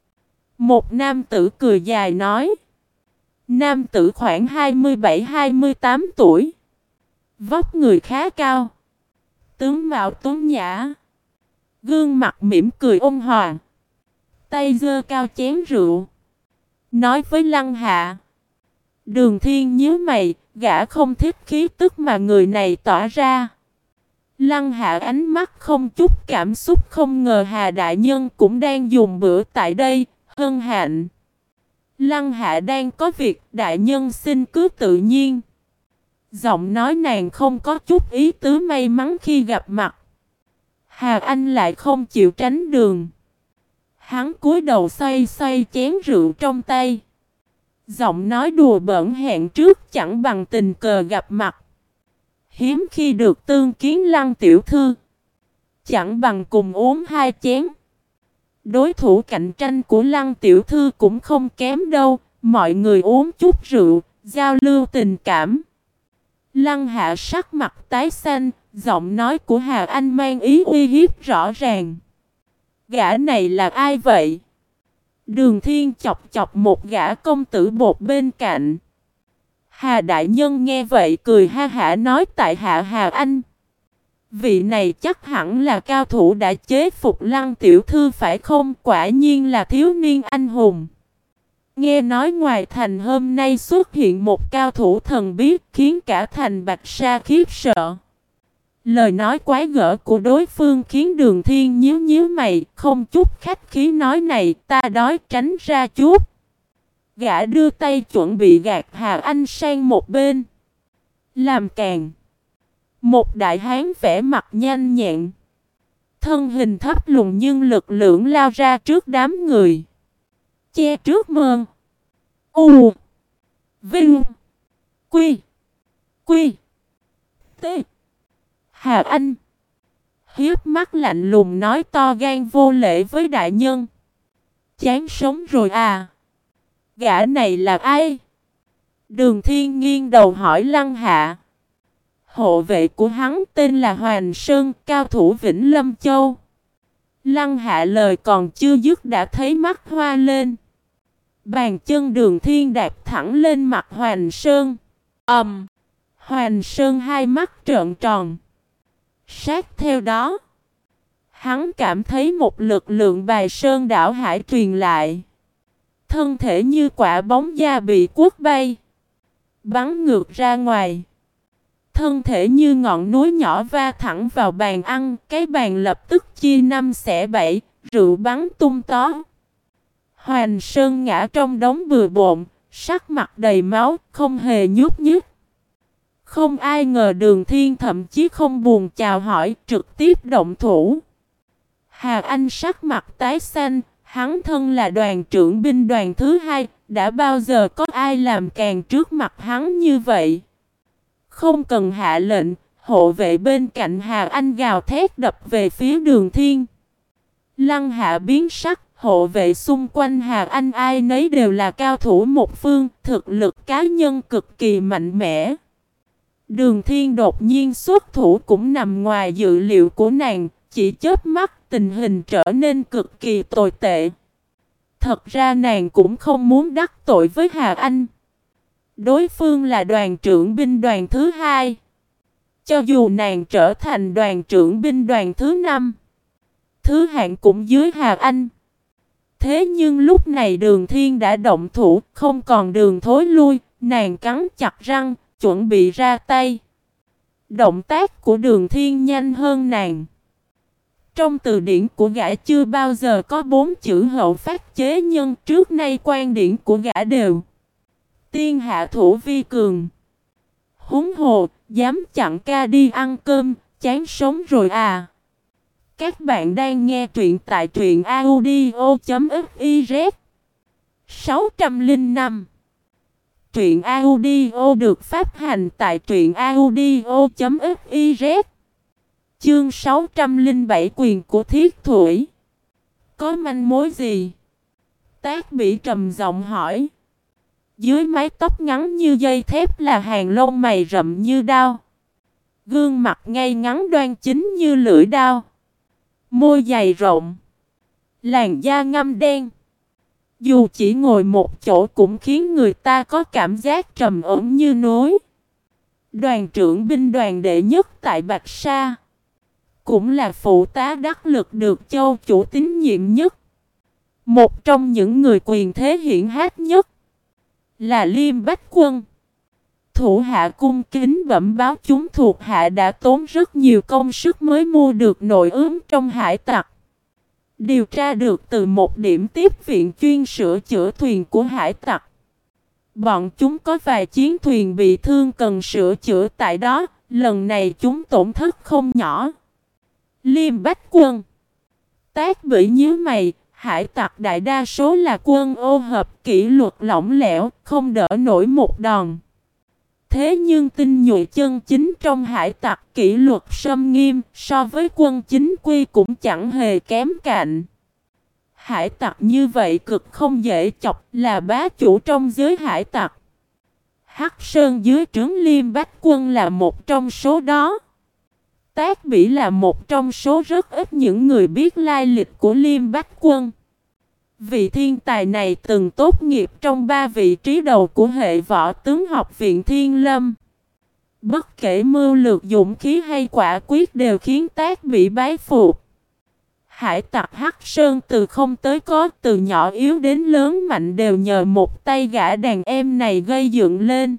Một nam tử cười dài nói. Nam tử khoảng hai mươi bảy hai mươi tám tuổi. Vóc người khá cao. Tướng mạo tuấn nhã. Gương mặt mỉm cười ôn hòa. Tay giơ cao chén rượu. Nói với Lăng Hạ. Đường Thiên nhíu mày, gã không thích khí tức mà người này tỏa ra. Lăng Hạ ánh mắt không chút cảm xúc, không ngờ Hà đại nhân cũng đang dùng bữa tại đây, hân hạnh. Lăng Hạ đang có việc, đại nhân xin cứ tự nhiên. Giọng nói nàng không có chút ý tứ may mắn khi gặp mặt. Hà Anh lại không chịu tránh đường. Hắn cúi đầu xoay xoay chén rượu trong tay. Giọng nói đùa bỡn hẹn trước chẳng bằng tình cờ gặp mặt. Hiếm khi được tương kiến Lăng tiểu thư. Chẳng bằng cùng uống hai chén. Đối thủ cạnh tranh của Lăng tiểu thư cũng không kém đâu. Mọi người uống chút rượu, giao lưu tình cảm. Lăng Hạ sắc mặt tái xanh, giọng nói của Hà Anh mang ý uy hiếp rõ ràng. Gã này là ai vậy? Đường Thiên chọc chọc một gã công tử bột bên cạnh. Hà đại nhân nghe vậy cười ha hả nói tại hạ Hà Anh. Vị này chắc hẳn là cao thủ đã chế phục Lăng tiểu thư phải không? Quả nhiên là thiếu niên anh hùng. Nghe nói ngoài thành hôm nay xuất hiện một cao thủ thần bí khiến cả thành Bạch Sa khiếp sợ. Lời nói quái gở của đối phương khiến Đường Thiên nhíu nhíu mày, không chút khách khí nói này, ta đói tránh ra chút. Gã đưa tay chuẩn bị gạt Hà Anh sang một bên. Làm càng. Một đại hán vẻ mặt nhanh nhẹn. Thân hình thấp lùn nhưng lực lượng lao ra trước đám người. Che trước mơn. U. Vinh. Quy. Quy. T. Hà Anh. Hiếp mắt lạnh lùng nói to gan vô lễ với đại nhân. Chán sống rồi à. Gã này là ai? Đường Thiên nghiêng đầu hỏi Lăng Hạ. Hộ vệ của hắn tên là Hoàng Sơn, cao thủ Vĩnh Lâm Châu. Lăng Hạ lời còn chưa dứt đã thấy mắt hoa lên. Bàn chân Đường Thiên đạp thẳng lên mặt Hoàng Sơn. Ầm! Um, Hoàng Sơn hai mắt trợn tròn. Sát theo đó, hắn cảm thấy một lực lượng bài sơn đảo hải truyền lại. Thân thể như quả bóng da bị quất bay, bắn ngược ra ngoài. Thân thể như ngọn núi nhỏ va thẳng vào bàn ăn, cái bàn lập tức chia năm xẻ bảy, rượu bắn tung tó. Hoàng Sơn ngã trong đống bừa bộn, sắc mặt đầy máu, không hề nhúc nhích. Không ai ngờ Đường Thiên thậm chí không buồn chào hỏi, trực tiếp động thủ. Hà Anh sắc mặt tái xanh, hắn thân là đoàn trưởng binh đoàn thứ hai, đã bao giờ có ai làm càn trước mặt hắn như vậy? Không cần hạ lệnh, hộ vệ bên cạnh Hà Anh gào thét đập về phía Đường Thiên. Lăng Hạ biến sắc, hộ vệ xung quanh Hà Anh ai nấy đều là cao thủ một phương, thực lực cá nhân cực kỳ mạnh mẽ. Đường Thiên đột nhiên xuất thủ cũng nằm ngoài dự liệu của nàng, chỉ chớp mắt tình hình trở nên cực kỳ tồi tệ. Thật ra nàng cũng không muốn đắc tội với Hà Anh. Đối phương là đoàn trưởng binh đoàn thứ hai. Cho dù nàng trở thành đoàn trưởng binh đoàn thứ năm, thứ hạng cũng dưới Hà Anh. Thế nhưng lúc này Đường Thiên đã động thủ, không còn đường thối lui, nàng cắn chặt răng, chuẩn bị ra tay. Động tác của Đường Thiên nhanh hơn nàng. Trong từ điển của gã chưa bao giờ có bốn chữ hậu phát chế nhân, trước nay quan điển của gã đều tiên hạ thủ vi cường. Huống hồ, dám chặn ca đi ăn cơm, chán sống rồi à. Các bạn đang nghe truyện tại truyện audio chấm fiz. sáu không năm Truyện audio được phát hành tại truyện audio chấm fiz. Chương sáu trăm lẻ bảy Quyền của Thiết Thủy. Có manh mối gì? Tác Bỉ trầm giọng hỏi. Dưới mái tóc ngắn như dây thép là hàng lông mày rậm như đao. Gương mặt ngay ngắn đoan chính như lưỡi đao. Môi dày rộng. Làn da ngăm đen. Dù chỉ ngồi một chỗ cũng khiến người ta có cảm giác trầm ổn như núi. Đoàn trưởng binh đoàn đệ nhất tại Bạch Sa. Cũng là phụ tá đắc lực được châu chủ tín nhiệm nhất. Một trong những người quyền thế hiển hách nhất. Là Liêm Bách Quân. Thủ hạ cung kính bẩm báo chúng thuộc hạ đã tốn rất nhiều công sức mới mua được nội ứng trong hải tặc. Điều tra được từ một điểm tiếp viện chuyên sửa chữa thuyền của hải tặc. Bọn chúng có vài chiến thuyền bị thương cần sửa chữa tại đó, lần này chúng tổn thất không nhỏ. Liêm Bách Quân. Tác Bỉ nhíu mày, hải tặc đại đa số là quân ô hợp kỷ luật lỏng lẻo, không đỡ nổi một đòn. Thế nhưng tinh nhuệ chân chính trong hải tặc kỷ luật sâm nghiêm, so với quân chính quy cũng chẳng hề kém cạnh. Hải tặc như vậy cực không dễ chọc, là bá chủ trong giới hải tặc. Hắc Sơn dưới trướng Liêm Bách Quân là một trong số đó. Tác Bỉ là một trong số rất ít những người biết lai lịch của Liêm Bách Quân. Vị thiên tài này từng tốt nghiệp trong ba vị trí đầu của hệ võ tướng học viện Thiên Lâm. Bất kể mưu lược dũng khí hay quả quyết đều khiến Tác Bỉ bái phục. Hải tặc Hắc Sơn từ không tới có, từ nhỏ yếu đến lớn mạnh đều nhờ một tay gã đàn em này gây dựng lên.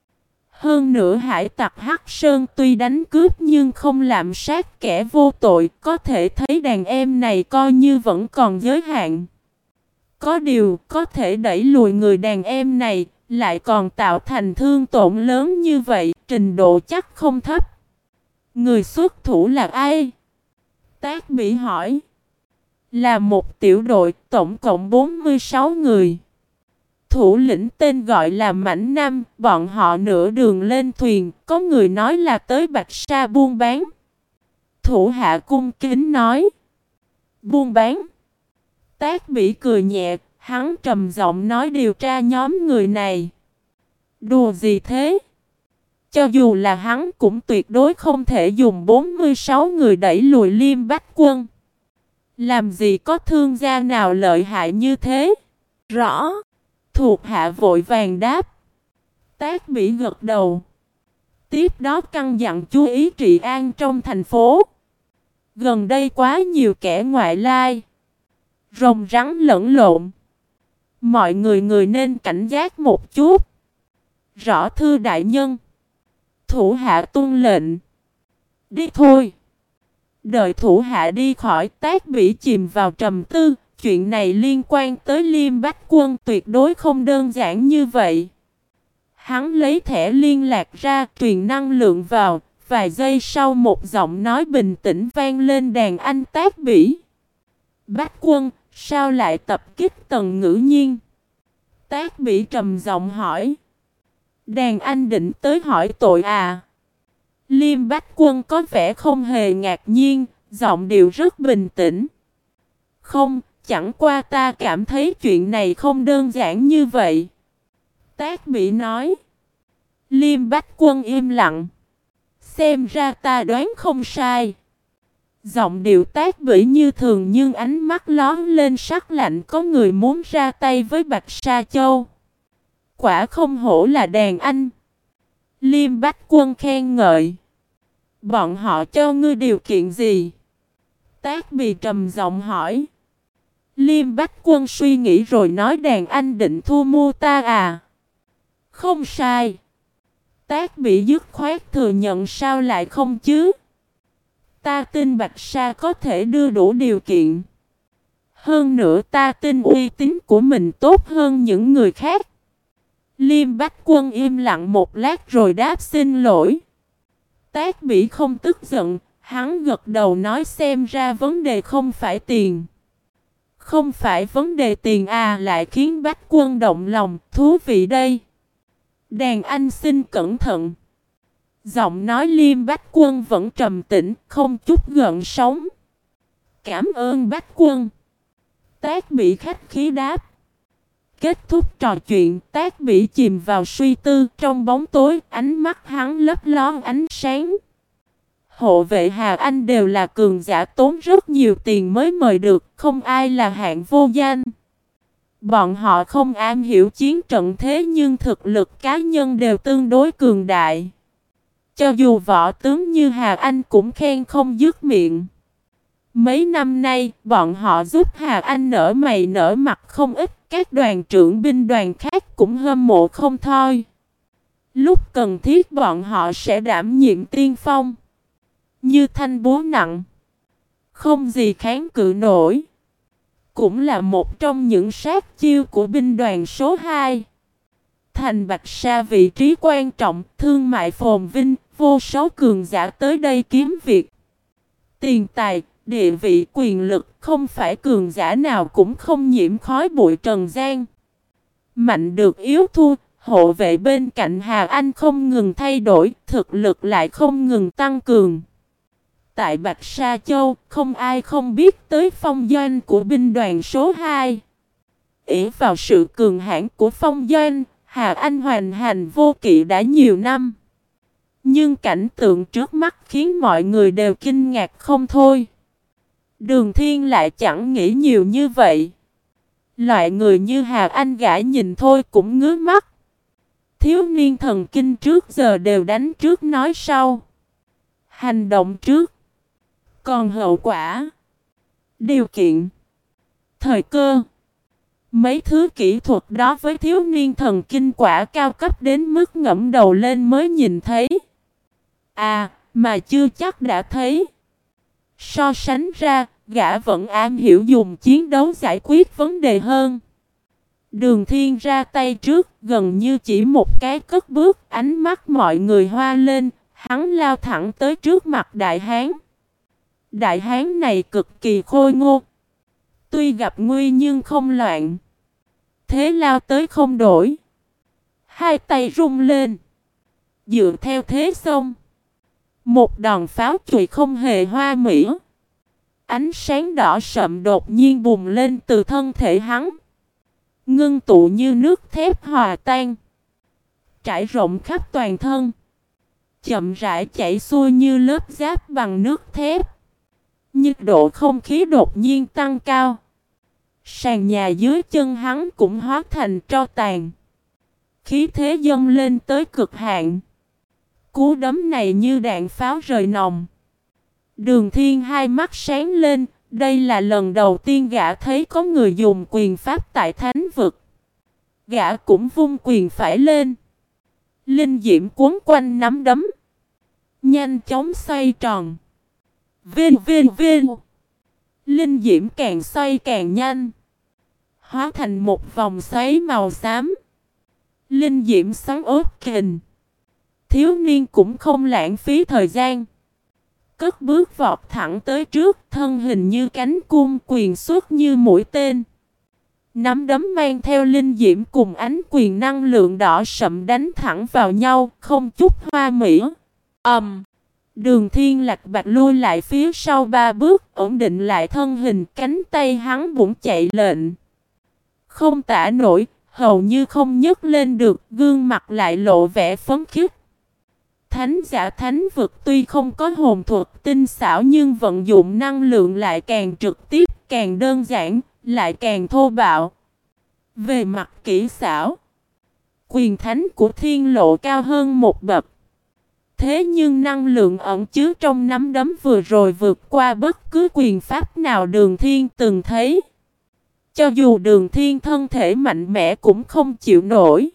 Hơn nữa hải tặc Hắc Sơn tuy đánh cướp nhưng không làm sát kẻ vô tội, có thể thấy đàn em này coi như vẫn còn giới hạn. Có điều có thể đẩy lùi người đàn em này, lại còn tạo thành thương tổn lớn như vậy, trình độ chắc không thấp. Người xuất thủ là ai? Tác Bỉ hỏi. Là một tiểu đội, tổng cộng bốn mươi sáu người. Thủ lĩnh tên gọi là Mãnh Nam, bọn họ nửa đường lên thuyền, có người nói là tới Bạch Sa buôn bán. Thủ hạ cung kính nói. Buôn bán. Tác Bỉ cười nhẹ, hắn trầm giọng nói điều tra nhóm người này. Đùa gì thế? Cho dù là hắn cũng tuyệt đối không thể dùng bốn mươi sáu người đẩy lùi Liêm Bách Quân. Làm gì có thương gia nào lợi hại như thế? Rõ. Thuộc hạ vội vàng đáp. Tác Bỉ gật đầu. Tiếp đó căn dặn chú ý trị an trong thành phố. Gần đây quá nhiều kẻ ngoại lai. Rồng rắn lẫn lộn. Mọi người người nên cảnh giác một chút. Rõ thưa đại nhân. Thủ hạ tuân lệnh. Đi thôi. Đợi thủ hạ đi khỏi, Tác Bỉ chìm vào trầm tư. Chuyện này liên quan tới Liêm Bách Quân tuyệt đối không đơn giản như vậy. Hắn lấy thẻ liên lạc ra, truyền năng lượng vào. Vài giây sau một giọng nói bình tĩnh vang lên đàn anh Tác Bỉ. Bách Quân, sao lại tập kích Tần Ngữ Nhiên? Tác Bỉ trầm giọng hỏi. Đàn anh định tới hỏi tội à? Liêm Bách Quân có vẻ không hề ngạc nhiên, giọng điệu rất bình tĩnh. Không, chẳng qua ta cảm thấy chuyện này không đơn giản như vậy. Tác Bỉ nói. Liêm Bách Quân im lặng. Xem ra ta đoán không sai. Giọng điệu Tác Bỉ như thường nhưng ánh mắt lóe lên sắc lạnh, có người muốn ra tay với Bạch Sa Châu. Quả không hổ là đàn anh. Liêm Bách Quân khen ngợi. Bọn họ cho ngươi điều kiện gì? Tác Bỉ trầm giọng hỏi. Liêm Bách Quân suy nghĩ rồi nói đàn anh định thu mua ta à? Không sai. Tác Bỉ dứt khoát thừa nhận, sao lại không chứ? Ta tin Bạch Sa có thể đưa đủ điều kiện. Hơn nữa ta tin uy tín của mình tốt hơn những người khác. Liêm Bách Quân im lặng một lát rồi đáp xin lỗi. Tác Bỉ không tức giận, hắn gật đầu nói xem ra vấn đề không phải tiền. Không phải vấn đề tiền à, lại khiến Bách Quân động lòng, thú vị đây. Đàn anh xin cẩn thận. Giọng nói Liêm Bách Quân vẫn trầm tĩnh, không chút gợn sóng. Cảm ơn Bách Quân. Tác Bỉ khách khí đáp. Kết thúc trò chuyện, Tác Bỉ chìm vào suy tư. Trong bóng tối, ánh mắt hắn lấp lón ánh sáng. Hộ vệ Hà Anh đều là cường giả tốn rất nhiều tiền mới mời được, không ai là hạng vô danh. Bọn họ không am hiểu chiến trận thế nhưng thực lực cá nhân đều tương đối cường đại. Cho dù võ tướng như Hà Anh cũng khen không dứt miệng. Mấy năm nay, bọn họ giúp Hà Anh nở mày nở mặt không ít, các đoàn trưởng binh đoàn khác cũng hâm mộ không thôi. Lúc cần thiết bọn họ sẽ đảm nhiệm tiên phong. Như thanh búa nặng, không gì kháng cự nổi. Cũng là một trong những sát chiêu của binh đoàn số hai. Thành Bạch Sa vị trí quan trọng, thương mại phồn vinh, vô số cường giả tới đây kiếm việc. Tiền tài, địa vị, quyền lực, không phải cường giả nào cũng không nhiễm khói bụi trần gian. Mạnh được yếu thua, hộ vệ bên cạnh Hà Anh không ngừng thay đổi, thực lực lại không ngừng tăng cường. Tại Bạch Sa Châu, không ai không biết tới phong doanh của binh đoàn số hai. Ỷ vào sự cường hãn của phong doanh, Hà Anh hoành hành vô kỵ đã nhiều năm. Nhưng cảnh tượng trước mắt khiến mọi người đều kinh ngạc không thôi. Đường Thiên lại chẳng nghĩ nhiều như vậy. Loại người như Hà Anh gã nhìn thôi cũng ngứa mắt. Thiếu niên thần kinh trước giờ đều đánh trước nói sau. Hành động trước. Còn hậu quả, điều kiện, thời cơ, mấy thứ kỹ thuật đó với thiếu niên thần kinh quả cao cấp đến mức ngẫm đầu lên mới nhìn thấy. À, mà chưa chắc đã thấy. So sánh ra, gã vẫn am hiểu dùng chiến đấu giải quyết vấn đề hơn. Đường Thiên ra tay trước, gần như chỉ một cái cất bước, ánh mắt mọi người hoa lên, hắn lao thẳng tới trước mặt đại hán. Đại hán này cực kỳ khôi ngô. Tuy gặp nguy nhưng không loạn. Thế lao tới không đổi. Hai tay rung lên. Dựa theo thế xông. Một đòn pháo chùy không hề hoa mỹ. Ánh sáng đỏ sậm đột nhiên bùng lên từ thân thể hắn. Ngưng tụ như nước thép hòa tan. Trải rộng khắp toàn thân. Chậm rãi chảy xuôi như lớp giáp bằng nước thép. Nhiệt độ không khí đột nhiên tăng cao. Sàn nhà dưới chân hắn cũng hóa thành tro tàn. Khí thế dâng lên tới cực hạn. Cú đấm này như đạn pháo rời nòng. Đường Thiên hai mắt sáng lên. Đây là lần đầu tiên gã thấy có người dùng quyền pháp tại thánh vực. Gã cũng vung quyền phải lên. Linh diễm cuốn quanh nắm đấm. Nhanh chóng xoay tròn. Vinh vinh vinh. Linh diễm càng xoay càng nhanh. Hóa thành một vòng xoáy màu xám. Linh diễm xoắn ốp kình. Thiếu niên cũng không lãng phí thời gian. Cất bước vọt thẳng tới trước, thân hình như cánh cung, quyền xuất như mũi tên. Nắm đấm mang theo linh diễm cùng ánh quyền năng lượng đỏ sậm đánh thẳng vào nhau, không chút hoa mỹ. Ầm. Um. Đường Thiên Lạc Bạch lui lại phía sau ba bước, ổn định lại thân hình, cánh tay hắn bỗng chạy lệnh. Không tả nổi, hầu như không nhấc lên được, gương mặt lại lộ vẻ phấn khích. Thánh giả thánh vực tuy không có hồn thuật tinh xảo nhưng vận dụng năng lượng lại càng trực tiếp, càng đơn giản, lại càng thô bạo. Về mặt kỹ xảo, quyền thánh của Thiên Lộ cao hơn một bậc. Thế nhưng năng lượng ẩn chứa trong nắm đấm vừa rồi vượt qua bất cứ quyền pháp nào Đường Thiên từng thấy. Cho dù Đường Thiên thân thể mạnh mẽ cũng không chịu nổi.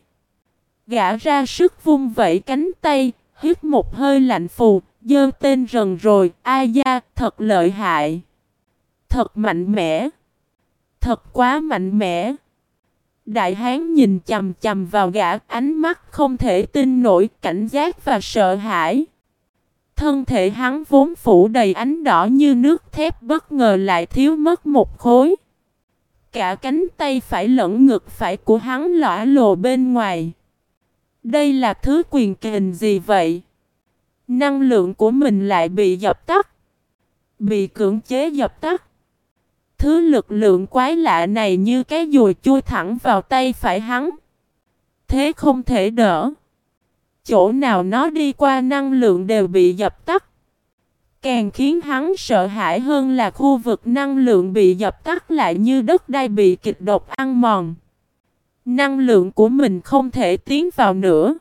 Gã ra sức vung vẩy cánh tay, hít một hơi lạnh phù, giơ tên rần rồi, ai da, thật lợi hại. Thật mạnh mẽ. Thật quá mạnh mẽ. Đại hán nhìn chằm chằm vào gã, ánh mắt không thể tin nổi, cảnh giác và sợ hãi. Thân thể hắn vốn phủ đầy ánh đỏ như nước thép bất ngờ lại thiếu mất một khối. Cả cánh tay phải lẫn ngực phải của hắn lõa lồ bên ngoài. Đây là thứ quyền kình gì vậy? Năng lượng của mình lại bị dập tắt. Bị cưỡng chế dập tắt. Thứ lực lượng quái lạ này như cái dùi chui thẳng vào tay phải hắn. Thế không thể đỡ. Chỗ nào nó đi qua năng lượng đều bị dập tắt. Càng khiến hắn sợ hãi hơn là khu vực năng lượng bị dập tắt lại như đất đai bị kịch độc ăn mòn. Năng lượng của mình không thể tiến vào nữa.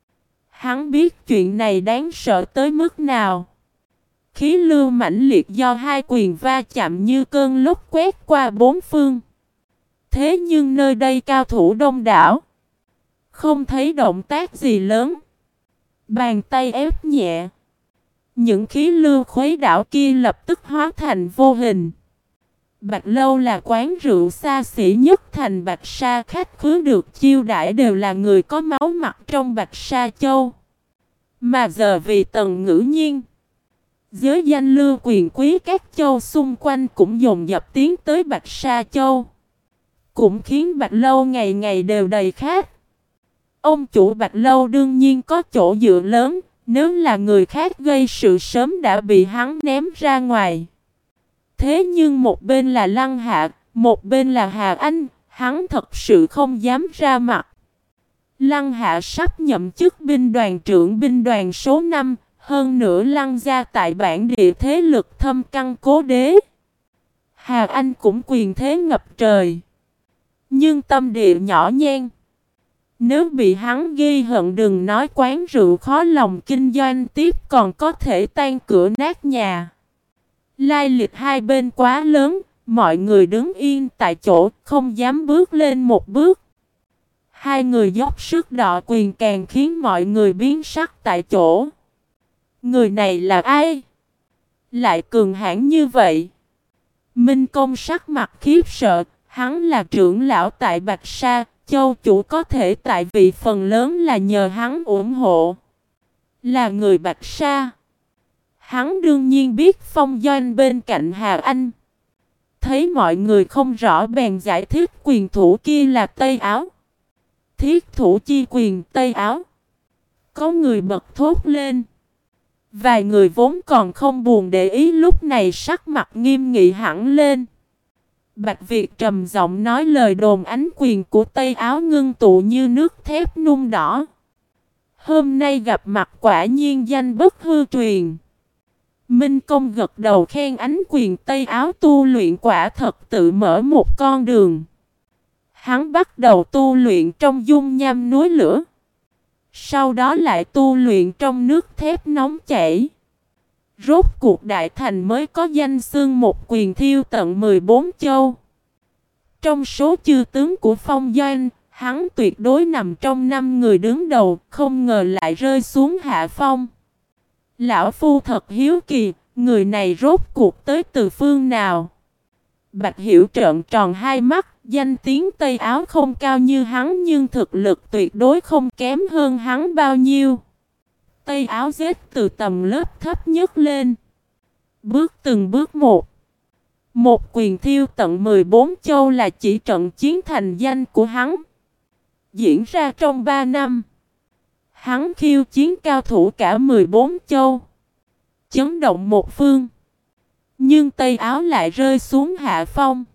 Hắn biết chuyện này đáng sợ tới mức nào. Khí lưu mãnh liệt do hai quyền va chạm như cơn lốc quét qua bốn phương. Thế nhưng nơi đây cao thủ đông đảo. Không thấy động tác gì lớn. Bàn tay ép nhẹ. Những khí lưu khuấy đảo kia lập tức hóa thành vô hình. Bạch Lâu là quán rượu xa xỉ nhất thành Bạch Sa, khách khứa được chiêu đãi đều là người có máu mặt trong Bạch Sa Châu. Mà giờ vì Tần Ngữ Nhiên, giới danh lưu quyền quý các châu xung quanh cũng dồn dập tiến tới Bạch Sa Châu. Cũng khiến Bạch Lâu ngày ngày đều đầy khách. Ông chủ Bạch Lâu đương nhiên có chỗ dựa lớn, nếu là người khác gây sự sớm đã bị hắn ném ra ngoài. Thế nhưng một bên là Lăng Hạ, một bên là Hà Anh, hắn thật sự không dám ra mặt. Lăng Hạ sắp nhậm chức binh đoàn trưởng binh đoàn số năm, hơn nữa Lăng gia tại bản địa thế lực thâm căn cố đế. Hà Anh cũng quyền thế ngập trời. Nhưng tâm địa nhỏ nhen. Nếu bị hắn ghi hận đừng nói quán rượu khó lòng kinh doanh tiếp còn có thể tan cửa nát nhà. Lai lịch hai bên quá lớn, mọi người đứng yên tại chỗ, không dám bước lên một bước. Hai người dốc sức đọ quyền càng khiến mọi người biến sắc tại chỗ. Người này là ai? Lại cường hãn như vậy? Minh Công sắc mặt khiếp sợ, hắn là trưởng lão tại Bạch Sa, châu chủ có thể tại vị phần lớn là nhờ hắn ủng hộ. Là người Bạch Sa. Hắn đương nhiên biết phong doanh bên cạnh Hà Anh. Thấy mọi người không rõ bèn giải thích quyền thủ kia là Tây Áo. Thiết thủ chi quyền Tây Áo. Có người bật thốt lên. Vài người vốn còn không buồn để ý lúc này sắc mặt nghiêm nghị hẳn lên. Bạch Việt trầm giọng nói lời đồn ánh quyền của Tây Áo ngưng tụ như nước thép nung đỏ. Hôm nay gặp mặt quả nhiên danh bất hư truyền. Minh Công gật đầu khen ánh quyền Tây Áo tu luyện quả thật tự mở một con đường. Hắn bắt đầu tu luyện trong dung nham núi lửa. Sau đó lại tu luyện trong nước thép nóng chảy. Rốt cuộc đại thành mới có danh xưng một quyền thiêu tận mười bốn châu. Trong số chư tướng của phong doanh, hắn tuyệt đối nằm trong năm người đứng đầu, không ngờ lại rơi xuống hạ phong. Lão Phu thật hiếu kỳ, người này rốt cuộc tới từ phương nào? Bạch Hiểu trợn tròn hai mắt, danh tiếng Tây Áo không cao như hắn nhưng thực lực tuyệt đối không kém hơn hắn bao nhiêu. Tây Áo giết từ tầm lớp thấp nhất lên. Bước từng bước một. Một quyền thiêu tận mười bốn châu là chỉ trận chiến thành danh của hắn. Diễn ra trong ba năm. Hắn khiêu chiến cao thủ cả mười bốn châu. Chấn động một phương. Nhưng Tây Áo lại rơi xuống hạ phong.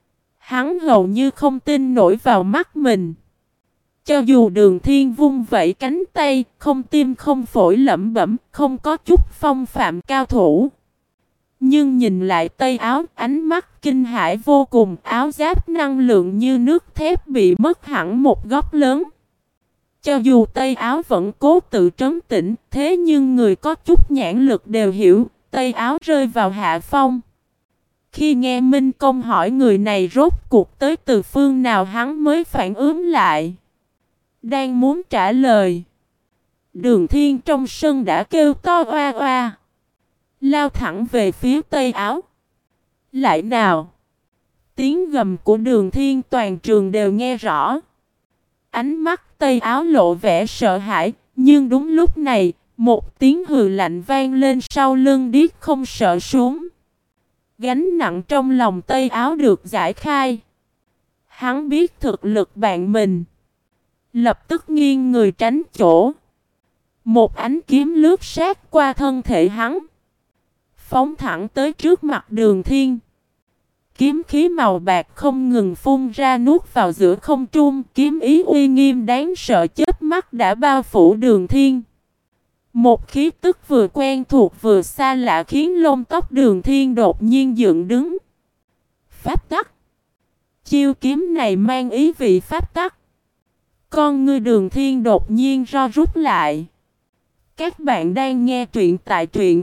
Hắn hầu như không tin nổi vào mắt mình. Cho dù Đường Thiên vung vẩy cánh tay, không tim không phổi lẩm bẩm, không có chút phong phạm cao thủ. Nhưng nhìn lại Tây Áo, ánh mắt kinh hãi vô cùng, áo giáp năng lượng như nước thép bị mất hẳn một góc lớn. Cho dù Tây Áo vẫn cố tự trấn tĩnh, thế nhưng người có chút nhãn lực đều hiểu, Tây Áo rơi vào hạ phong. Khi nghe Minh Công hỏi người này rốt cuộc tới từ phương nào hắn mới phản ứng lại. Đang muốn trả lời. Đường Thiên trong sân đã kêu to oa oa. Lao thẳng về phía Tây Áo. Lại nào. Tiếng gầm của Đường Thiên toàn trường đều nghe rõ. Ánh mắt Tây Áo lộ vẻ sợ hãi. Nhưng đúng lúc này, một tiếng hừ lạnh vang lên sau lưng điếc không sợ xuống. Gánh nặng trong lòng Tây Áo được giải khai. Hắn biết thực lực bạn mình. lập tức nghiêng người tránh chỗ. Một ánh kiếm lướt sát qua thân thể hắn, phóng thẳng tới trước mặt Đường Thiên. Kiếm khí màu bạc không ngừng phun ra nuốt vào giữa không trung, kiếm ý uy nghiêm đáng sợ chớp mắt đã bao phủ Đường Thiên. Một khí tức vừa quen thuộc vừa xa lạ khiến lông tóc Đường Thiên đột nhiên dựng đứng. Pháp tắc. Chiêu kiếm này mang ý vị pháp tắc. Con ngươi Đường Thiên đột nhiên ro rút lại. Các bạn đang nghe truyện tại truyện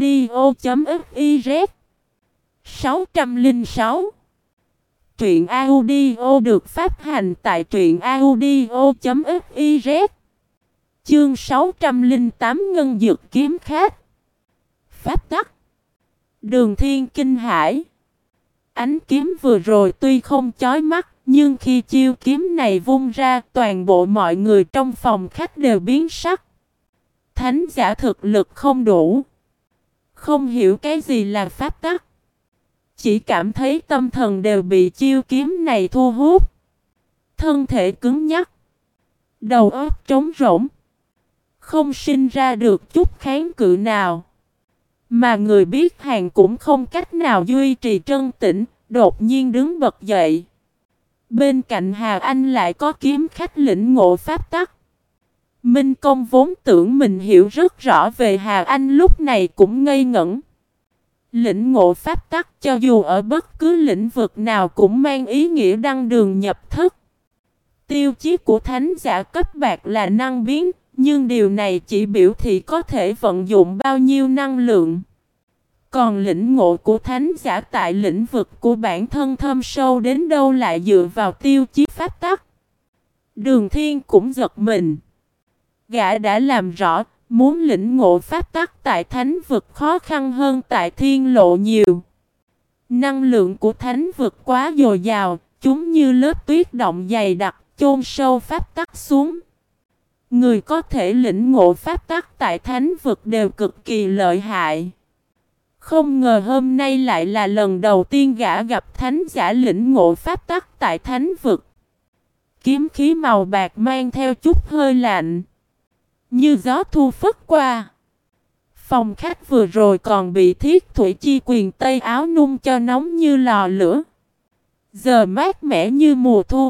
audio.fiz sáu không sáu. Truyện audio được phát hành tại truyện audio.fiz. Chương sáu không tám Ngân Dực Kiếm Khách. Pháp tắc. Đường Thiên kinh hãi. Ánh kiếm vừa rồi tuy không chói mắt, nhưng khi chiêu kiếm này vung ra, toàn bộ mọi người trong phòng khách đều biến sắc. Thánh giả thực lực không đủ, không hiểu cái gì là pháp tắc, chỉ cảm thấy tâm thần đều bị chiêu kiếm này thu hút. Thân thể cứng nhắc, đầu óc trống rỗng, không sinh ra được chút kháng cự nào. Mà người biết hàng cũng không cách nào duy trì trấn tĩnh, đột nhiên đứng bật dậy. Bên cạnh Hà Anh lại có kiếm khách lĩnh ngộ pháp tắc. Minh Công vốn tưởng mình hiểu rất rõ về Hà Anh lúc này cũng ngây ngẩn. Lĩnh ngộ pháp tắc cho dù ở bất cứ lĩnh vực nào cũng mang ý nghĩa đăng đường nhập thất. Tiêu chí của thánh giả cấp bạc là năng biến, nhưng điều này chỉ biểu thị có thể vận dụng bao nhiêu năng lượng. Còn lĩnh ngộ của thánh giả tại lĩnh vực của bản thân thâm sâu đến đâu lại dựa vào tiêu chí pháp tắc. Đường Thiên cũng giật mình. Gã đã làm rõ, muốn lĩnh ngộ pháp tắc tại thánh vực khó khăn hơn tại thiên lộ nhiều. Năng lượng của thánh vực quá dồi dào, chúng như lớp tuyết động dày đặc, chôn sâu pháp tắc xuống. Người có thể lĩnh ngộ pháp tắc tại thánh vực đều cực kỳ lợi hại. Không ngờ hôm nay lại là lần đầu tiên gã gặp thánh giả lĩnh ngộ pháp tắc tại thánh vực. Kiếm khí màu bạc mang theo chút hơi lạnh, như gió thu phất qua. Phòng khách vừa rồi còn bị Thiết Thủy Chi quyền tây áo nung cho nóng như lò lửa, giờ mát mẻ như mùa thu.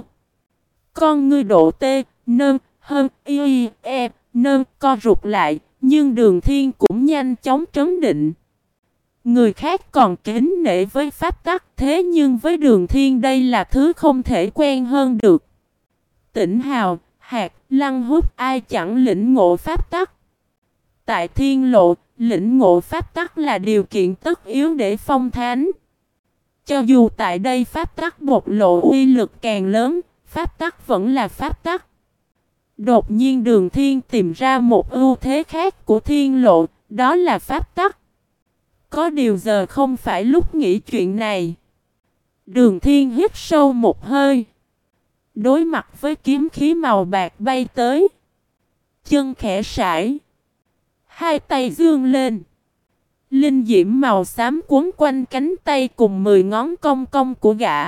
Con ngươi độ tê, nơn, hơn, y, e, nơn co rụt lại, nhưng Đường Thiên cũng nhanh chóng trấn định. Người khác còn kính nể với pháp tắc, thế nhưng với Đường Thiên đây là thứ không thể quen hơn được. Tỉnh Hào, Hạt, Lăng Hút ai chẳng lĩnh ngộ pháp tắc. Tại thiên lộ, lĩnh ngộ pháp tắc là điều kiện tất yếu để phong thánh. Cho dù tại đây pháp tắc bộc lộ uy lực càng lớn, pháp tắc vẫn là pháp tắc. Đột nhiên Đường Thiên tìm ra một ưu thế khác của thiên lộ, đó là pháp tắc. Có điều giờ không phải lúc nghĩ chuyện này. Đường Thiên hít sâu một hơi, đối mặt với kiếm khí màu bạc bay tới. Chân khẽ sải, hai tay dương lên. Linh diễm màu xám quấn quanh cánh tay cùng mười ngón cong cong của gã.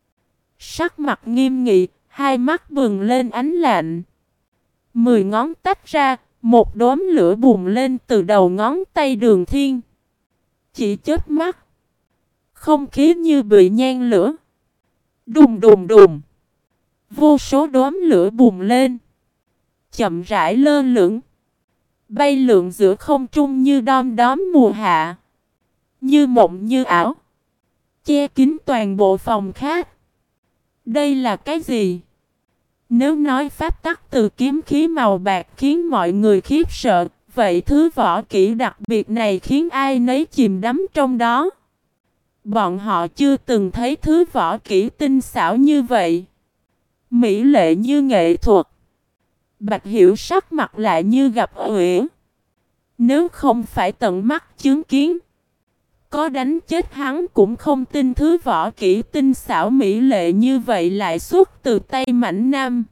Sắc mặt nghiêm nghị, hai mắt bừng lên ánh lạnh. Mười ngón tách ra, một đốm lửa bùng lên từ đầu ngón tay Đường Thiên. Chỉ chớp mắt, không khí như bị nhen lửa. Đùng đùng đùng, vô số đốm lửa bùng lên, chậm rãi lơ lửng, bay lượn giữa không trung như đom đóm mùa hạ, như mộng như ảo, che kín toàn bộ phòng khách. Đây là cái gì? Nếu nói pháp tắc từ kiếm khí màu bạc khiến mọi người khiếp sợ, vậy thứ võ kỹ đặc biệt này khiến ai nấy chìm đắm trong đó. Bọn họ chưa từng thấy thứ võ kỹ tinh xảo như vậy, mỹ lệ như nghệ thuật. Bạch Hiểu sắc mặt lại như gặp uyển. Nếu không phải tận mắt chứng kiến, có đánh chết hắn cũng không tin thứ võ kỹ tinh xảo mỹ lệ như vậy lại xuất từ tay Mãnh Nam.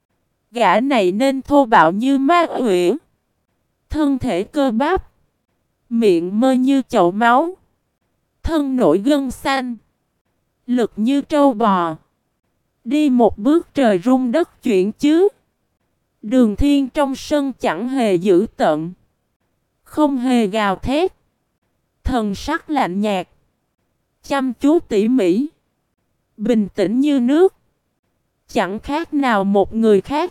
Gã này nên thô bạo như ma uyển, thân thể cơ bắp, miệng mơ như chậu máu, thân nổi gân xanh, lực như trâu bò. Đi một bước trời rung đất chuyển chứ. Đường Thiên trong sân chẳng hề dữ tợn, không hề gào thét, thần sắc lạnh nhạt, chăm chú tỉ mỉ, bình tĩnh như nước, chẳng khác nào một người khác.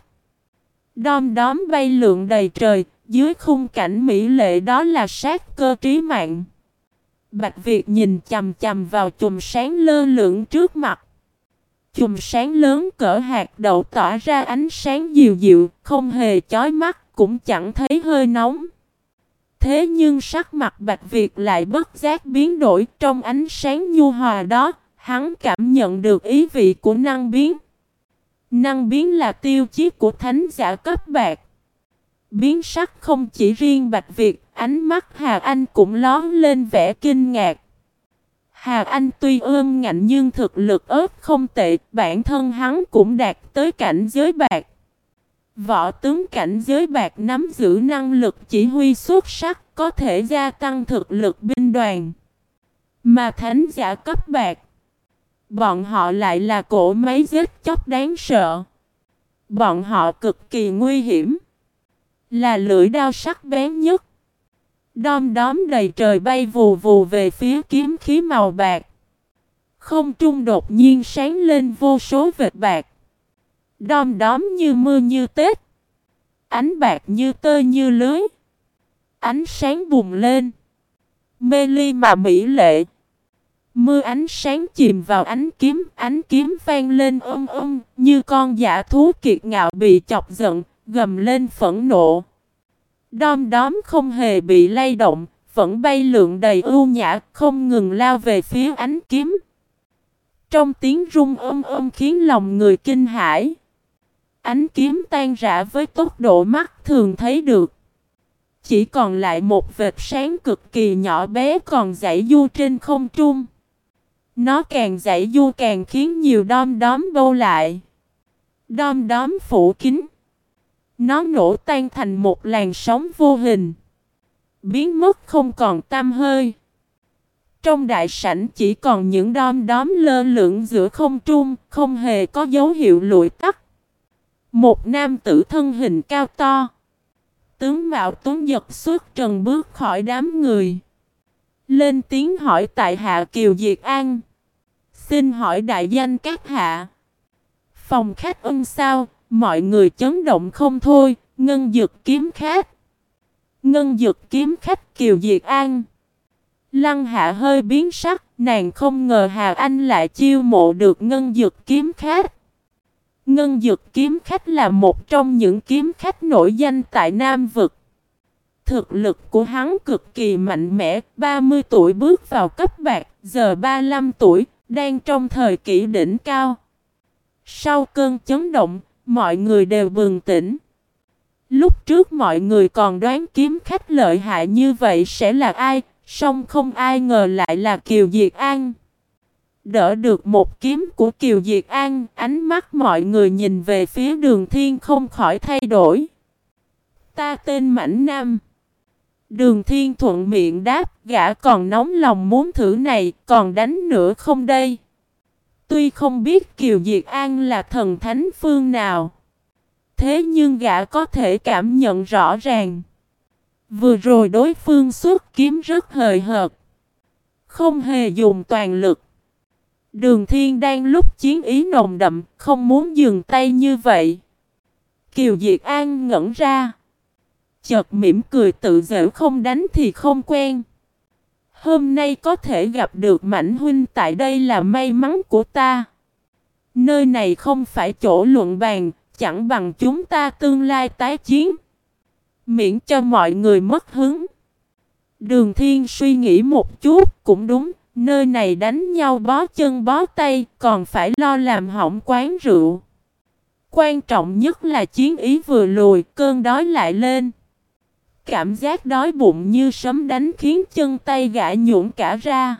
Đom đóm bay lượn đầy trời, dưới khung cảnh mỹ lệ đó là sát cơ trí mạng. Bạch Việt nhìn chằm chằm vào chùm sáng lơ lửng trước mặt. Chùm sáng lớn cỡ hạt đậu tỏa ra ánh sáng dịu dịu, không hề chói mắt, cũng chẳng thấy hơi nóng. Thế nhưng sắc mặt Bạch Việt lại bất giác biến đổi, trong ánh sáng nhu hòa đó, hắn cảm nhận được ý vị của năng biến. Năng biến là tiêu chí của thánh giả cấp bạc. Biến sắc không chỉ riêng Bạch Việt, ánh mắt Hà Anh cũng lóe lên vẻ kinh ngạc. Hà Anh tuy ương ngạnh nhưng thực lực ớt không tệ, bản thân hắn cũng đạt tới cảnh giới bạc. Võ tướng cảnh giới bạc nắm giữ năng lực chỉ huy xuất sắc, có thể gia tăng thực lực binh đoàn. Mà thánh giả cấp bạc, bọn họ lại là cỗ máy giết chóc đáng sợ. Bọn họ cực kỳ nguy hiểm, là lưỡi đao sắc bén nhất. Đom đóm đầy trời bay vù vù về phía kiếm khí màu bạc. Không trung đột nhiên sáng lên vô số vệt bạc. Đom đóm như mưa như Tết, ánh bạc như tơ như lưới. Ánh sáng bùng lên, mê ly mà mỹ lệ. Mưa ánh sáng chìm vào ánh kiếm, ánh kiếm vang lên âm âm, như con dã thú kiệt ngạo bị chọc giận, gầm lên phẫn nộ. Đom đóm không hề bị lay động, vẫn bay lượn đầy ưu nhã, không ngừng lao về phía ánh kiếm. Trong tiếng rung âm âm khiến lòng người kinh hãi. Ánh kiếm tan rã với tốc độ mắt thường thấy được. Chỉ còn lại một vệt sáng cực kỳ nhỏ bé còn dãy du trên không trung. Nó càng dãy du càng khiến nhiều đom đóm bâu lại. Đom đóm phủ kín. Nó nổ tan thành một làn sóng vô hình, biến mất không còn tăm hơi. Trong đại sảnh chỉ còn những đom đóm lơ lửng giữa không trung, không hề có dấu hiệu lụi tắt. Một nam tử thân hình cao to, tướng mạo tuấn giật xuất trần bước khỏi đám người, lên tiếng hỏi tại hạ Kiều Diệt An. Xin hỏi đại danh các hạ. Phòng khách ân sao? Mọi người chấn động không thôi. Ngân Dực kiếm khách. Ngân Dực kiếm khách Kiều Diệt An. Lăng Hạ hơi biến sắc, nàng không ngờ Hà Anh lại chiêu mộ được Ngân Dực kiếm khách. Ngân Dực kiếm khách là một trong những kiếm khách nổi danh tại Nam Vực. Thực lực của hắn cực kỳ mạnh mẽ, ba mươi tuổi bước vào cấp bạc, giờ ba mươi lăm tuổi, đang trong thời kỳ đỉnh cao. Sau cơn chấn động, mọi người đều bừng tỉnh. Lúc trước mọi người còn đoán kiếm khách lợi hại như vậy sẽ là ai, song không ai ngờ lại là Kiều Diệt An. Đỡ được một kiếm của Kiều Diệt An, ánh mắt mọi người nhìn về phía Đường Thiên không khỏi thay đổi. Ta tên Mãnh Nam. Đường Thiên thuận miệng đáp, gã còn nóng lòng muốn thử này, còn đánh nữa không đây? Tuy không biết Kiều Diệt An là thần thánh phương nào, thế nhưng gã có thể cảm nhận rõ ràng. Vừa rồi đối phương xuất kiếm rất hời hợt, không hề dùng toàn lực. Đường Thiên đang lúc chiến ý nồng đậm, không muốn dừng tay như vậy. Kiều Diệt An ngẩn ra, chợt mỉm cười tự giễu, không đánh thì không quen. Hôm nay có thể gặp được Mãnh huynh tại đây là may mắn của ta. Nơi này không phải chỗ luận bàn, chẳng bằng chúng ta tương lai tái chiến, miễn cho mọi người mất hứng. Đường Thiên suy nghĩ một chút, cũng đúng, nơi này đánh nhau bó chân bó tay, còn phải lo làm hỏng quán rượu. Quan trọng nhất là chiến ý vừa lùi, cơn đói lại lên. Cảm giác đói bụng như sấm đánh khiến chân tay gã nhũn cả ra.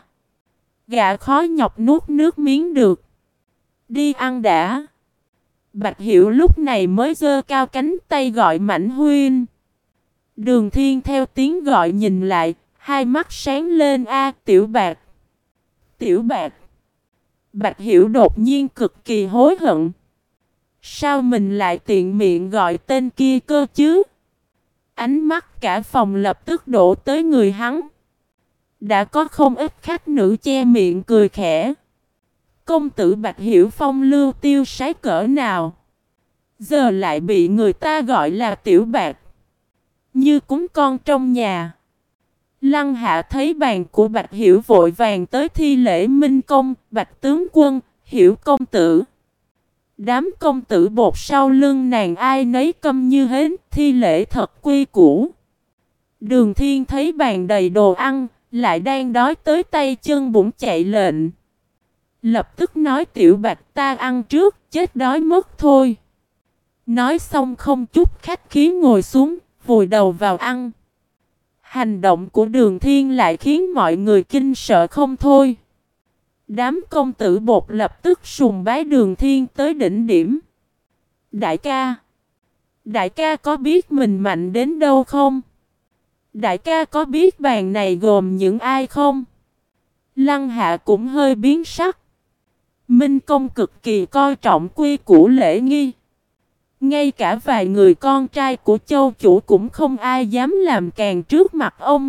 Gã khó nhọc nuốt nước miếng được. Đi ăn đã. Bạch Hiểu lúc này mới giơ cao cánh tay gọi Mãnh huynh. Đường Thiên theo tiếng gọi nhìn lại, hai mắt sáng lên. A, Tiểu Bạc. Tiểu Bạc. Bạch Hiểu đột nhiên cực kỳ hối hận. Sao mình lại tiện miệng gọi tên kia cơ chứ? Ánh mắt cả phòng lập tức đổ tới người hắn. Đã có không ít khách nữ che miệng cười khẽ. Công tử Bạch Hiểu Phong lưu tiêu sái cỡ nào, giờ lại bị người ta gọi là tiểu bạc, như cúng con trong nhà. Lăng Hạ thấy bàn của Bạch Hiểu vội vàng tới thi lễ minh công. Bạch tướng quân, Hiểu công tử. Đám công tử bột sau lưng nàng ai nấy câm như hến, thi lễ thật quy củ. Đường Thiên thấy bàn đầy đồ ăn, lại đang đói tới tay chân bụng chạy lệnh. Lập tức nói tiểu Bạch ta ăn trước, chết đói mất thôi. Nói xong không chút khách khí ngồi xuống, vùi đầu vào ăn. Hành động của Đường Thiên lại khiến mọi người kinh sợ không thôi. Đám công tử bột lập tức sùng bái Đường Thiên tới đỉnh điểm. Đại ca! Đại ca có biết mình mạnh đến đâu không? Đại ca có biết bàn này gồm những ai không? Lăng Hạ cũng hơi biến sắc. Minh Công cực kỳ coi trọng quy củ lễ nghi. Ngay cả vài người con trai của châu chủ cũng không ai dám làm càng trước mặt ông.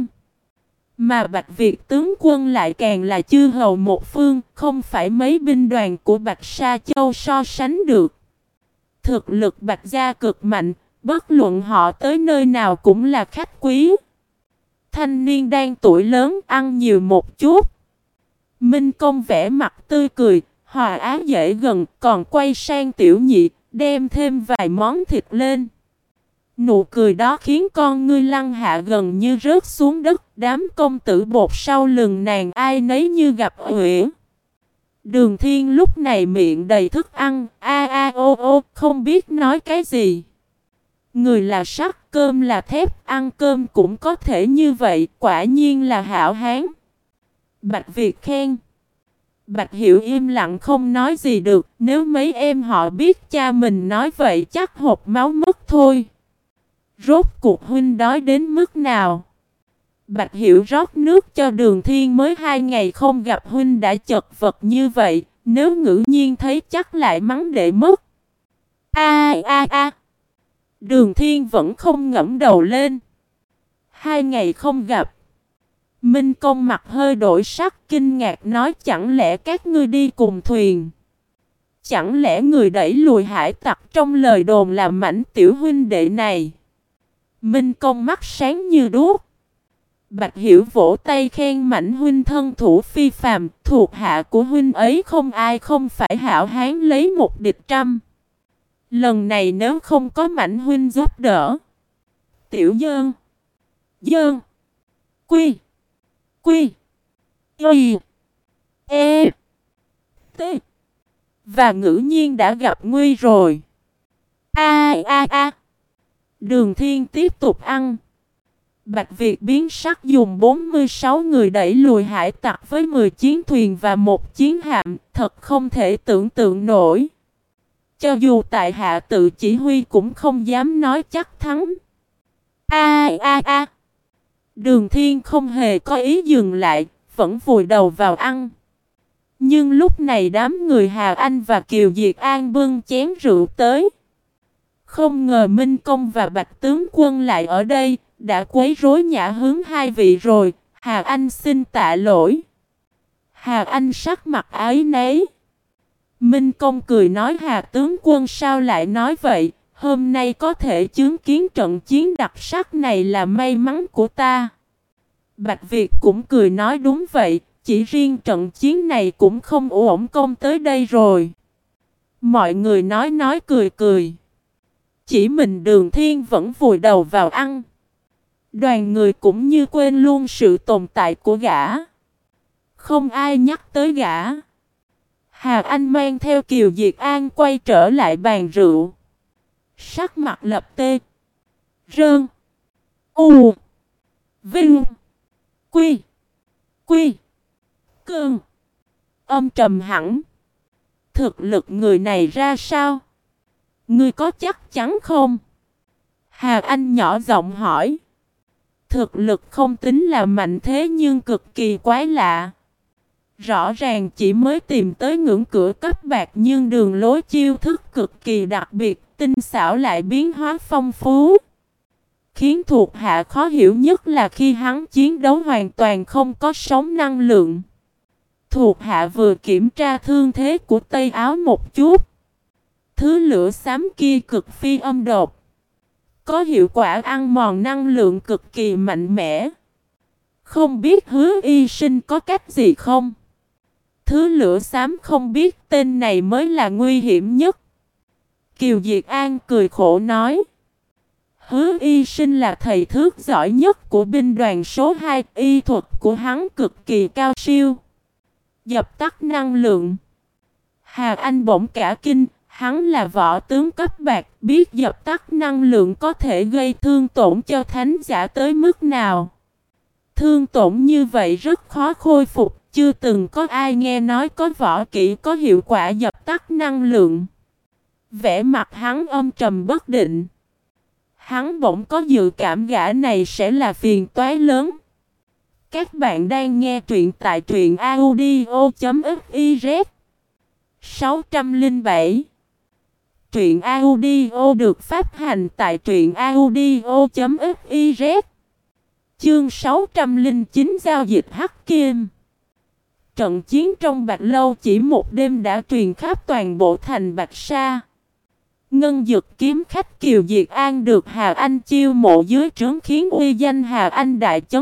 Mà Bạch Việt tướng quân lại càng là chư hầu một phương, không phải mấy binh đoàn của Bạch Sa Châu so sánh được. Thực lực Bạch gia cực mạnh, bất luận họ tới nơi nào cũng là khách quý. Thanh niên đang tuổi lớn ăn nhiều một chút. Minh Công vẽ mặt tươi cười, hòa ái dễ gần, còn quay sang tiểu nhị, đem thêm vài món thịt lên. Nụ cười đó khiến con ngươi Lăng Hạ gần như rớt xuống đất. Đám công tử bột sau lưng nàng ai nấy như gặp uyển. Đường Thiên lúc này miệng đầy thức ăn, a a ô ô, không biết nói cái gì. Người là sắt, cơm là thép, ăn cơm cũng có thể như vậy, quả nhiên là hảo hán. Bạch Việt khen. Bạch Hiểu im lặng không nói gì được, nếu mấy em họ biết cha mình nói vậy chắc hộc máu mất thôi. Rốt cuộc huynh đói đến mức nào? Bạch Hiểu rót nước cho Đường Thiên, mới hai ngày không gặp huynh đã chật vật như vậy, nếu ngẫu nhiên thấy chắc lại mắng đệ mất. A a a. Đường Thiên vẫn không ngẩng đầu lên. Hai ngày không gặp. Minh Công mặt hơi đổi sắc, kinh ngạc nói chẳng lẽ các ngươi đi cùng thuyền? Chẳng lẽ người đẩy lùi hải tặc trong lời đồn là Mãnh tiểu huynh đệ này? Minh Công mắt sáng như đuốc. Bạch Hiểu vỗ tay khen Mãnh huynh thân thủ phi phàm, thuộc hạ của huynh ấy không ai không phải hảo hán lấy một địch trăm. Lần này nếu không có Mãnh huynh giúp đỡ, tiểu dơn, dơn, quy, quy, y, e, t và ngữ nhiên đã gặp nguy rồi. A a a. Đường Thiên tiếp tục ăn. Bạch Việt biến sắc dùng bốn mươi sáu người đẩy lùi hải tặc với mười chiến thuyền và một chiến hạm, thật không thể tưởng tượng nổi. Cho dù tại hạ tự chỉ huy cũng không dám nói chắc thắng. A a a. Đường Thiên không hề có ý dừng lại, vẫn vùi đầu vào ăn. Nhưng lúc này đám người Hà Anh và Kiều Diệt An bưng chén rượu tới. Không ngờ Minh Công và Bạch tướng quân lại ở đây, đã quấy rối nhã hướng hai vị rồi. Hà Anh xin tạ lỗi. Hà Anh sắc mặt áy náy. Minh Công cười nói Hà tướng quân sao lại nói vậy, hôm nay có thể chứng kiến trận chiến đặc sắc này là may mắn của ta. Bạch Việt cũng cười nói đúng vậy, chỉ riêng trận chiến này cũng không uổng công tới đây rồi. Mọi người nói nói cười cười. Chỉ mình Đường Thiên vẫn vùi đầu vào ăn. Đoàn người cũng như quên luôn sự tồn tại của gã. Không ai nhắc tới gã. Hà Anh mang theo Kiều Diệt An quay trở lại bàn rượu. Sắc mặt lập tê. Rơn. U. Vinh. Quy. Quy. Cơn. Âm trầm hẳn. Thực lực người này ra sao? Ngươi có chắc chắn không? Hà Anh nhỏ giọng hỏi. Thực lực không tính là mạnh thế nhưng cực kỳ quái lạ. Rõ ràng chỉ mới tìm tới ngưỡng cửa cấp bạc nhưng đường lối chiêu thức cực kỳ đặc biệt, tinh xảo lại biến hóa phong phú. Khiến thuộc hạ khó hiểu nhất là khi hắn chiến đấu hoàn toàn không có sóng năng lượng. Thuộc hạ vừa kiểm tra thương thế của Tây Áo một chút. Thứ lửa xám kia cực phi âm độc. Có hiệu quả ăn mòn năng lượng cực kỳ mạnh mẽ. Không biết Hứa Y Sinh có cách gì không? Thứ lửa xám không biết tên này mới là nguy hiểm nhất. Kiều Diệt An cười khổ nói. Hứa Y Sinh là thầy thuốc giỏi nhất của binh đoàn số hai, y thuật của hắn cực kỳ cao siêu. Dập tắt năng lượng. Hà Anh bỗng cả kinh, hắn là võ tướng cấp bạc, biết dập tắt năng lượng có thể gây thương tổn cho thánh giả tới mức nào. Thương tổn như vậy rất khó khôi phục, chưa từng có ai nghe nói có võ kỹ có hiệu quả dập tắt năng lượng. Vẻ mặt hắn âm trầm bất định. Hắn bỗng có dự cảm gã này sẽ là phiền toái lớn. Các bạn đang nghe truyện tại truyện audio chấm fiz. sáu trăm lẻ bảy. Truyện audio được phát hành tại truyện audio chấm fiz. Chương sáu trăm lẻ chín giao dịch hắc kim. Trận chiến trong Bạch Lâu chỉ một đêm đã truyền khắp toàn bộ thành Bạch Sa. Ngân Dực kiếm khách Kiều Diệt An được Hà Anh chiêu mộ dưới trướng khiến uy danh Hà Anh đại chấn.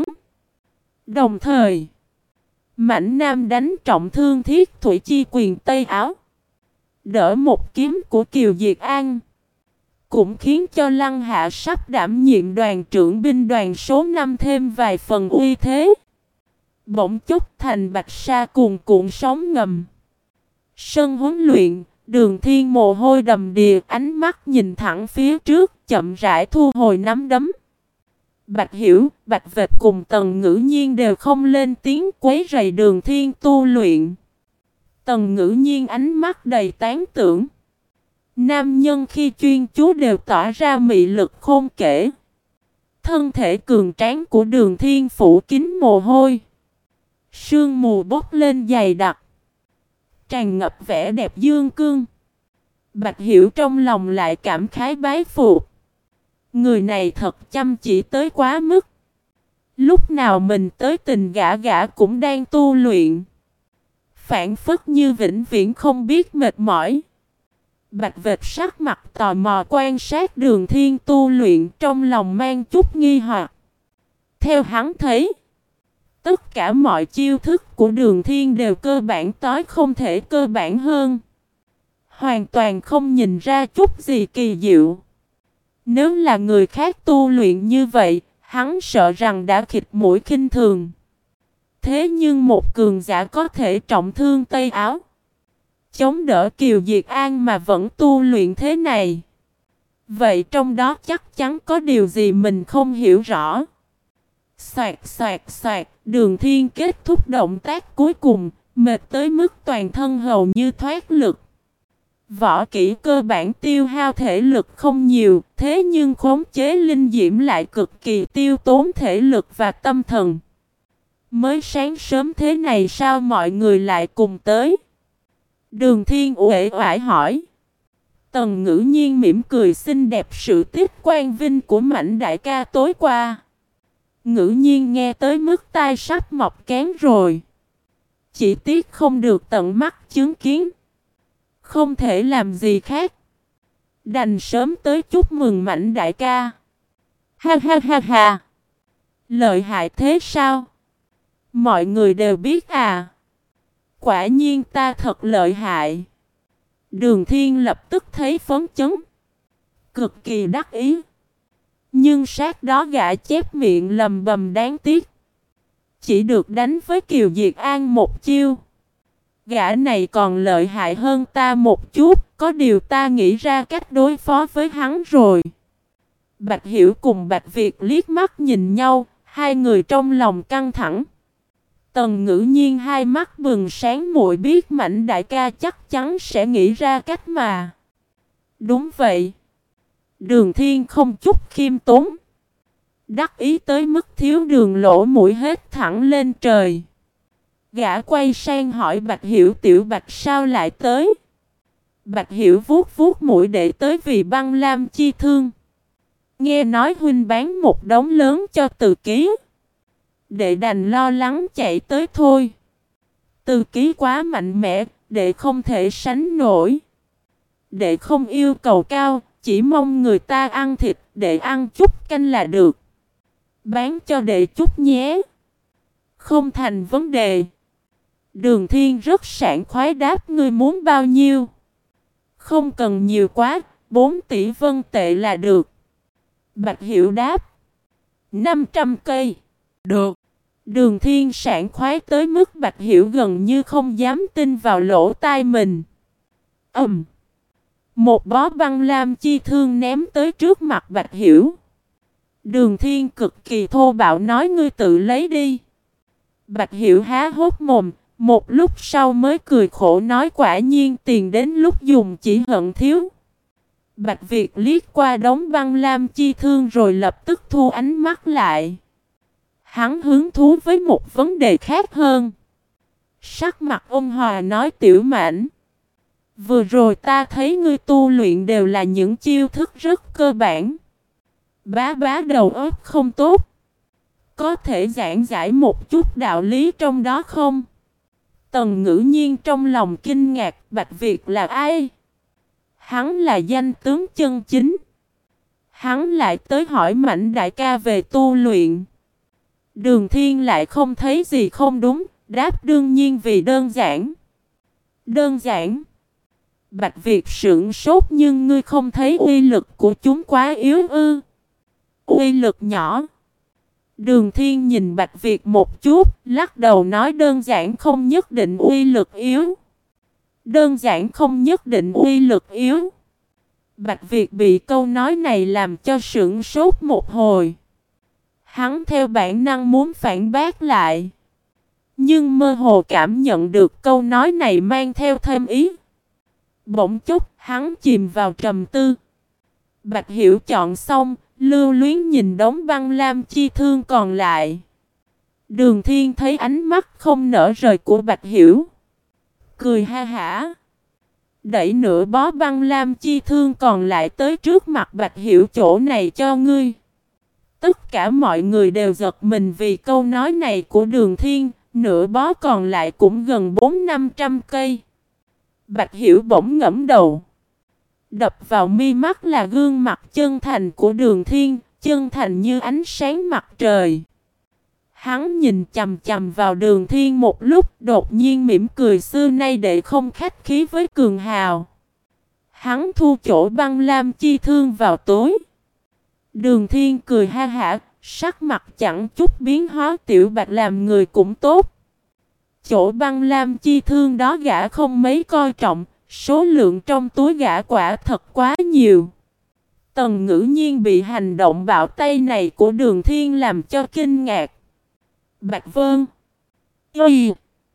Đồng thời, Mãnh Nam đánh trọng thương Thiết Thủy Chi Quyền Tây Áo, đỡ một kiếm của Kiều Diệt An, cũng khiến cho Lăng Hạ sắp đảm nhiệm đoàn trưởng binh đoàn số năm thêm vài phần uy thế. Bỗng chốc thành Bạch Sa cuồn cuộn sóng ngầm. Sân huấn luyện, Đường Thiên mồ hôi đầm đìa, ánh mắt nhìn thẳng phía trước, chậm rãi thu hồi nắm đấm. Bạch Hiểu, Bạch Vệt cùng Tần Ngữ Nhiên đều không lên tiếng quấy rầy Đường Thiên tu luyện. Tần Ngữ Nhiên ánh mắt đầy tán tưởng. Nam nhân khi chuyên chú đều tỏa ra mị lực khôn kể. Thân thể cường tráng của Đường Thiên phủ kín mồ hôi. Sương mù bốc lên dày đặc, tràn ngập vẻ đẹp dương cương. Bạch Hiểu trong lòng lại cảm khái bái phục. Người này thật chăm chỉ tới quá mức. Lúc nào mình tới tình gã gã cũng đang tu luyện, phản phất như vĩnh viễn không biết mệt mỏi. Bạch Vệt sắc mặt tò mò quan sát Đường Thiên tu luyện, trong lòng mang chút nghi hoặc. Theo hắn thấy, tất cả mọi chiêu thức của Đường Thiên đều cơ bản tối không thể cơ bản hơn. Hoàn toàn không nhìn ra chút gì kỳ diệu. Nếu là người khác tu luyện như vậy, hắn sợ rằng đã khịt mũi khinh thường. Thế nhưng một cường giả có thể trọng thương Tây Áo, chống đỡ Kiều Diệt An mà vẫn tu luyện thế này. Vậy trong đó chắc chắn có điều gì mình không hiểu rõ. Xoạt xoạt xoạt, Đường Thiên kết thúc động tác cuối cùng, mệt tới mức toàn thân hầu như thoát lực. Võ kỹ cơ bản tiêu hao thể lực không nhiều, thế nhưng khống chế linh diễm lại cực kỳ tiêu tốn thể lực và tâm thần. Mới sáng sớm thế này sao mọi người lại cùng tới? Đường Thiên uể oải hỏi. Tần Ngữ Nhiên mỉm cười xinh đẹp sự tích quang vinh của Mãnh đại ca tối qua. Ngữ Nhiên nghe tới mức tai sắp mọc kén rồi. Chỉ tiếc không được tận mắt chứng kiến, không thể làm gì khác, đành sớm tới chúc mừng Mãnh đại ca. Ha ha ha ha. Lợi hại thế sao? Mọi người đều biết à? Quả nhiên ta thật lợi hại. Đường Thiên lập tức thấy phấn chấn, cực kỳ đắc ý. Nhưng sát đó gã chép miệng lầm bầm đáng tiếc. Chỉ được đánh với Kiều Diệt An một chiêu. Gã này còn lợi hại hơn ta một chút, có điều ta nghĩ ra cách đối phó với hắn rồi. Bạch Hiểu cùng Bạch Việt liếc mắt nhìn nhau, hai người trong lòng căng thẳng. Tần Ngữ Nhiên hai mắt bừng sáng muội biết Mãnh đại ca chắc chắn sẽ nghĩ ra cách mà. Đúng vậy. Đường Thiên không chút khiêm tốn, đắc ý tới mức thiếu đường lỗ mũi hết thẳng lên trời. Gã quay sang hỏi Bạch Hiểu Tiểu Bạch sao lại tới. Bạch Hiểu vuốt vuốt mũi để tới vì băng lam chi thương. Nghe nói huynh bán một đống lớn cho Từ Ký. Đệ đành lo lắng chạy tới thôi. Từ Ký quá mạnh mẽ, đệ không thể sánh nổi. Đệ không yêu cầu cao, chỉ mong người ta ăn thịt, đệ ăn chút canh là được. Bán cho đệ chút nhé. Không thành vấn đề. Đường Thiên rất sảng khoái đáp ngươi muốn bao nhiêu. Không cần nhiều quá, bốn tỷ vân tệ là được. Bạch Hiểu đáp. năm trăm cây. Được. Đường Thiên sảng khoái tới mức Bạch Hiểu gần như không dám tin vào lỗ tai mình. Ầm. Um. Một bó băng lam chi thương ném tới trước mặt Bạch Hiểu. Đường Thiên cực kỳ thô bạo nói ngươi tự lấy đi. Bạch Hiểu há hốc mồm, một lúc sau mới cười khổ nói quả nhiên tiền đến lúc dùng chỉ hận thiếu. Bạch Việt liếc qua đống băng lam chi thương rồi lập tức thu ánh mắt lại. Hắn hứng thú với một vấn đề khác hơn. Sắc mặt ôn hòa nói Tiểu Mãnh. Vừa rồi ta thấy ngươi tu luyện đều là những chiêu thức rất cơ bản. Bá bá đầu óc không tốt. Có thể giảng giải một chút đạo lý trong đó không? Tần Ngữ Nhiên trong lòng kinh ngạc Bạch Việt là ai? Hắn là danh tướng chân chính. Hắn lại tới hỏi Mạnh đại ca về tu luyện. Đường Thiên lại không thấy gì không đúng, đáp đương nhiên vì đơn giản. Đơn giản. Bạch Việt sững sốt nhưng ngươi không thấy uy lực của chúng quá yếu ư? Uy lực nhỏ. Đường Thiên nhìn Bạch Việt một chút, lắc đầu nói đơn giản không nhất định uy lực yếu. Đơn giản không nhất định uy lực yếu. Bạch Việt bị câu nói này làm cho sững sốt một hồi. Hắn theo bản năng muốn phản bác lại. Nhưng mơ hồ cảm nhận được câu nói này mang theo thêm ý. Bỗng chốc hắn chìm vào trầm tư. Bạch Hiểu chọn xong, lưu luyến nhìn đống băng lam chi thương còn lại. Đường Thiên thấy ánh mắt không nở rời của Bạch Hiểu. Cười ha hả. Đẩy nửa bó băng lam chi thương còn lại tới trước mặt Bạch Hiểu chỗ này cho ngươi. Tất cả mọi người đều giật mình vì câu nói này của Đường Thiên. Nửa bó còn lại cũng gần bốn năm trăm cây. Bạch Hiểu bỗng ngẫm đầu. Đập vào mi mắt là gương mặt chân thành của Đường Thiên, chân thành như ánh sáng mặt trời. Hắn nhìn chằm chằm vào Đường Thiên một lúc, đột nhiên mỉm cười xưa nay để không khách khí với cường hào. Hắn thu chỗ băng lam chi thương vào tối. Đường Thiên cười ha hả, sắc mặt chẳng chút biến hóa Tiểu Bạch làm người cũng tốt. Chỗ băng lam chi thương đó gã không mấy coi trọng, số lượng trong túi gã quả thật quá nhiều. Tần Ngữ Nhiên bị hành động bạo tay này của Đường Thiên làm cho kinh ngạc. Bạch Vân Y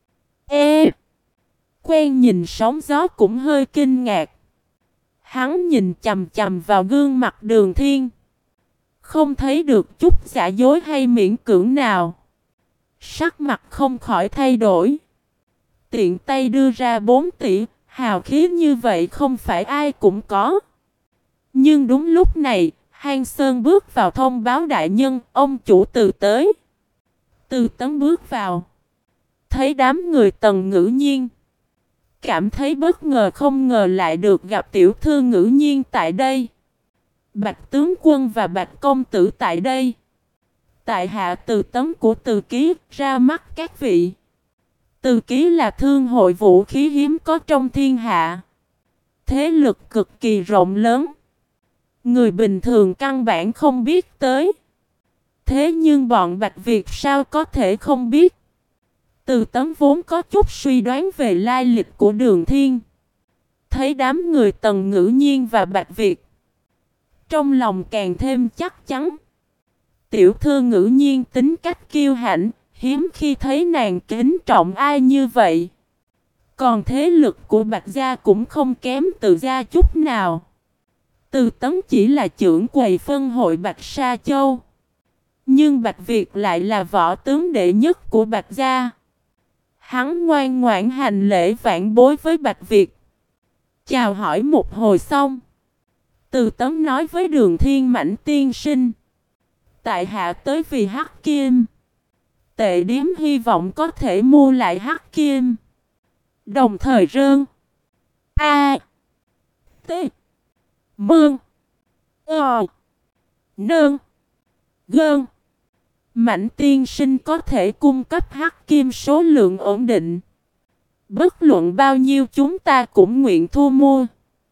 E Quen nhìn sóng gió cũng hơi kinh ngạc. Hắn nhìn chằm chằm vào gương mặt Đường Thiên. Không thấy được chút giả dối hay miễn cưỡng nào. Sắc mặt không khỏi thay đổi. Tiện tay đưa ra bốn tỷ, hào khí như vậy không phải ai cũng có. Nhưng đúng lúc này, Hang Sơn bước vào thông báo đại nhân, ông chủ Từ tới. Từ Tấn bước vào. Thấy đám người Tần Ngữ Nhiên. Cảm thấy bất ngờ không ngờ lại được gặp tiểu thư Ngữ Nhiên tại đây. Bạch tướng quân và Bạch công tử tại đây. Tại hạ Từ Tấn của Từ Ký ra mắt các vị. Từ Ký là thương hội vũ khí hiếm có trong thiên hạ. Thế lực cực kỳ rộng lớn. Người bình thường căn bản không biết tới. Thế nhưng bọn Bạch Việt sao có thể không biết. Từ Tấn vốn có chút suy đoán về lai lịch của Đường Thiên. Thấy đám người Tần Ngữ Nhiên và Bạch Việt. Trong lòng càng thêm chắc chắn. Tiểu thư Ngữ Nhiên tính cách kiêu hãnh, hiếm khi thấy nàng kính trọng ai như vậy. Còn thế lực của Bạch Gia cũng không kém Từ Gia chút nào. Từ Tấn chỉ là trưởng quầy phân hội Bạch Sa Châu. Nhưng Bạch Việt lại là võ tướng đệ nhất của Bạch Gia. Hắn ngoan ngoãn hành lễ vãn bối với Bạch Việt. Chào hỏi một hồi xong, Từ Tấn nói với Đường Thiên Mãnh tiên sinh: tại hạ tới vì hắc kim. Tệ điếm hy vọng có thể mua lại hắc kim. Đồng thời rơn A T Mương Ờ Nơn Gơn Mãnh tiên sinh có thể cung cấp hắc kim số lượng ổn định. Bất luận bao nhiêu chúng ta cũng nguyện thu mua.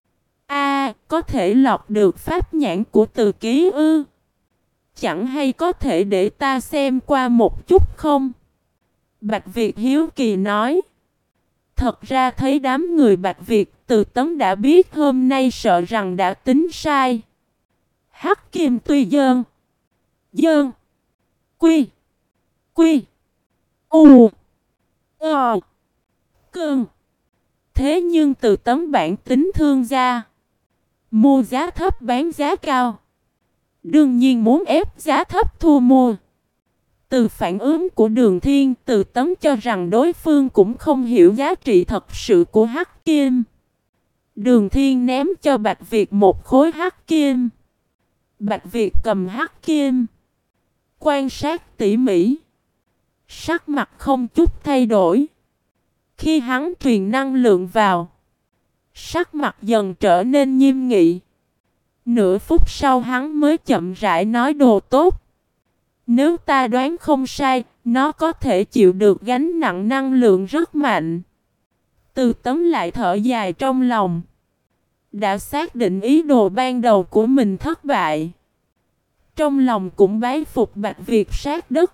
A có thể lọt được pháp nhãn của Từ ký ư? Chẳng hay có thể để ta xem qua một chút không? Bạch Việt hiếu kỳ nói. Thật ra thấy đám người Bạch Việt, Từ Tấn đã biết hôm nay sợ rằng đã tính sai. Hắc kim tuy dơn Dơn Quy Quy U Ờ Cơn. Thế nhưng Từ Tấn bản tính thương gia, mua giá thấp bán giá cao, đương nhiên muốn ép giá thấp thu mua. Từ phản ứng của Đường Thiên, Từ Tấn cho rằng đối phương cũng không hiểu giá trị thật sự của hắc kim. Đường Thiên ném cho Bạch Việt một khối hắc kim. Bạch Việt cầm hắc kim, quan sát tỉ mỉ, sắc mặt không chút thay đổi. Khi hắn truyền năng lượng vào, sắc mặt dần trở nên nghiêm nghị. Nửa phút sau hắn mới chậm rãi nói: đồ tốt. Nếu ta đoán không sai, nó có thể chịu được gánh nặng năng lượng rất mạnh. Từ Tấn lại thở dài trong lòng. Đã xác định ý đồ ban đầu của mình thất bại, trong lòng cũng bái phục Bạch Việt sát đất.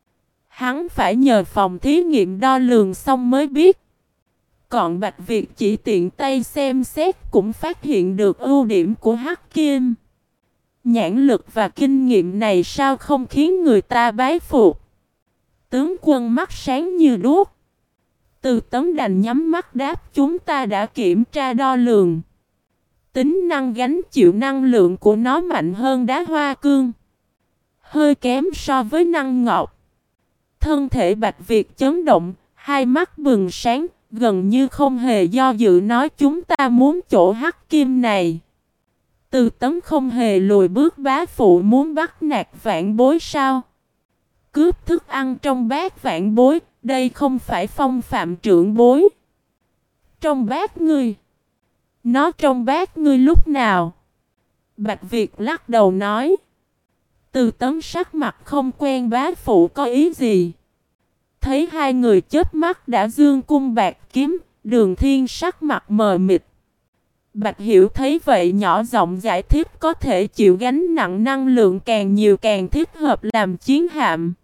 Hắn phải nhờ phòng thí nghiệm đo lường xong mới biết. Còn Bạch Việt chỉ tiện tay xem xét cũng phát hiện được ưu điểm của hắc kim. Nhãn lực và kinh nghiệm này sao không khiến người ta bái phục. Tướng quân mắt sáng như đuốc. Từ Tấn đành nhắm mắt đáp: chúng ta đã kiểm tra đo lường. Tính năng gánh chịu năng lượng của nó mạnh hơn đá hoa cương, hơi kém so với năng ngọc. Thân thể Bạch Việt chấn động, hai mắt bừng sáng, gần như không hề do dự nói: chúng ta muốn chỗ hắc kim này. Từ Tấn không hề lùi bước: bá phụ muốn bắt nạt vãn bối sao? Cướp thức ăn trong bát vãn bối, đây không phải phong phạm trưởng bối. Trong bát ngươi? Nó trong bát ngươi lúc nào? Bạch Việt lắc đầu nói. Từ Tấn sắc mặt không quen: bá phụ có ý gì? Thấy hai người chớp mắt đã dương cung bạc kiếm, Đường Thiên sắc mặt mờ mịt. Bạch Hiểu thấy vậy nhỏ giọng giải thích: có thể chịu gánh nặng năng lượng càng nhiều càng thích hợp làm chiến hạm.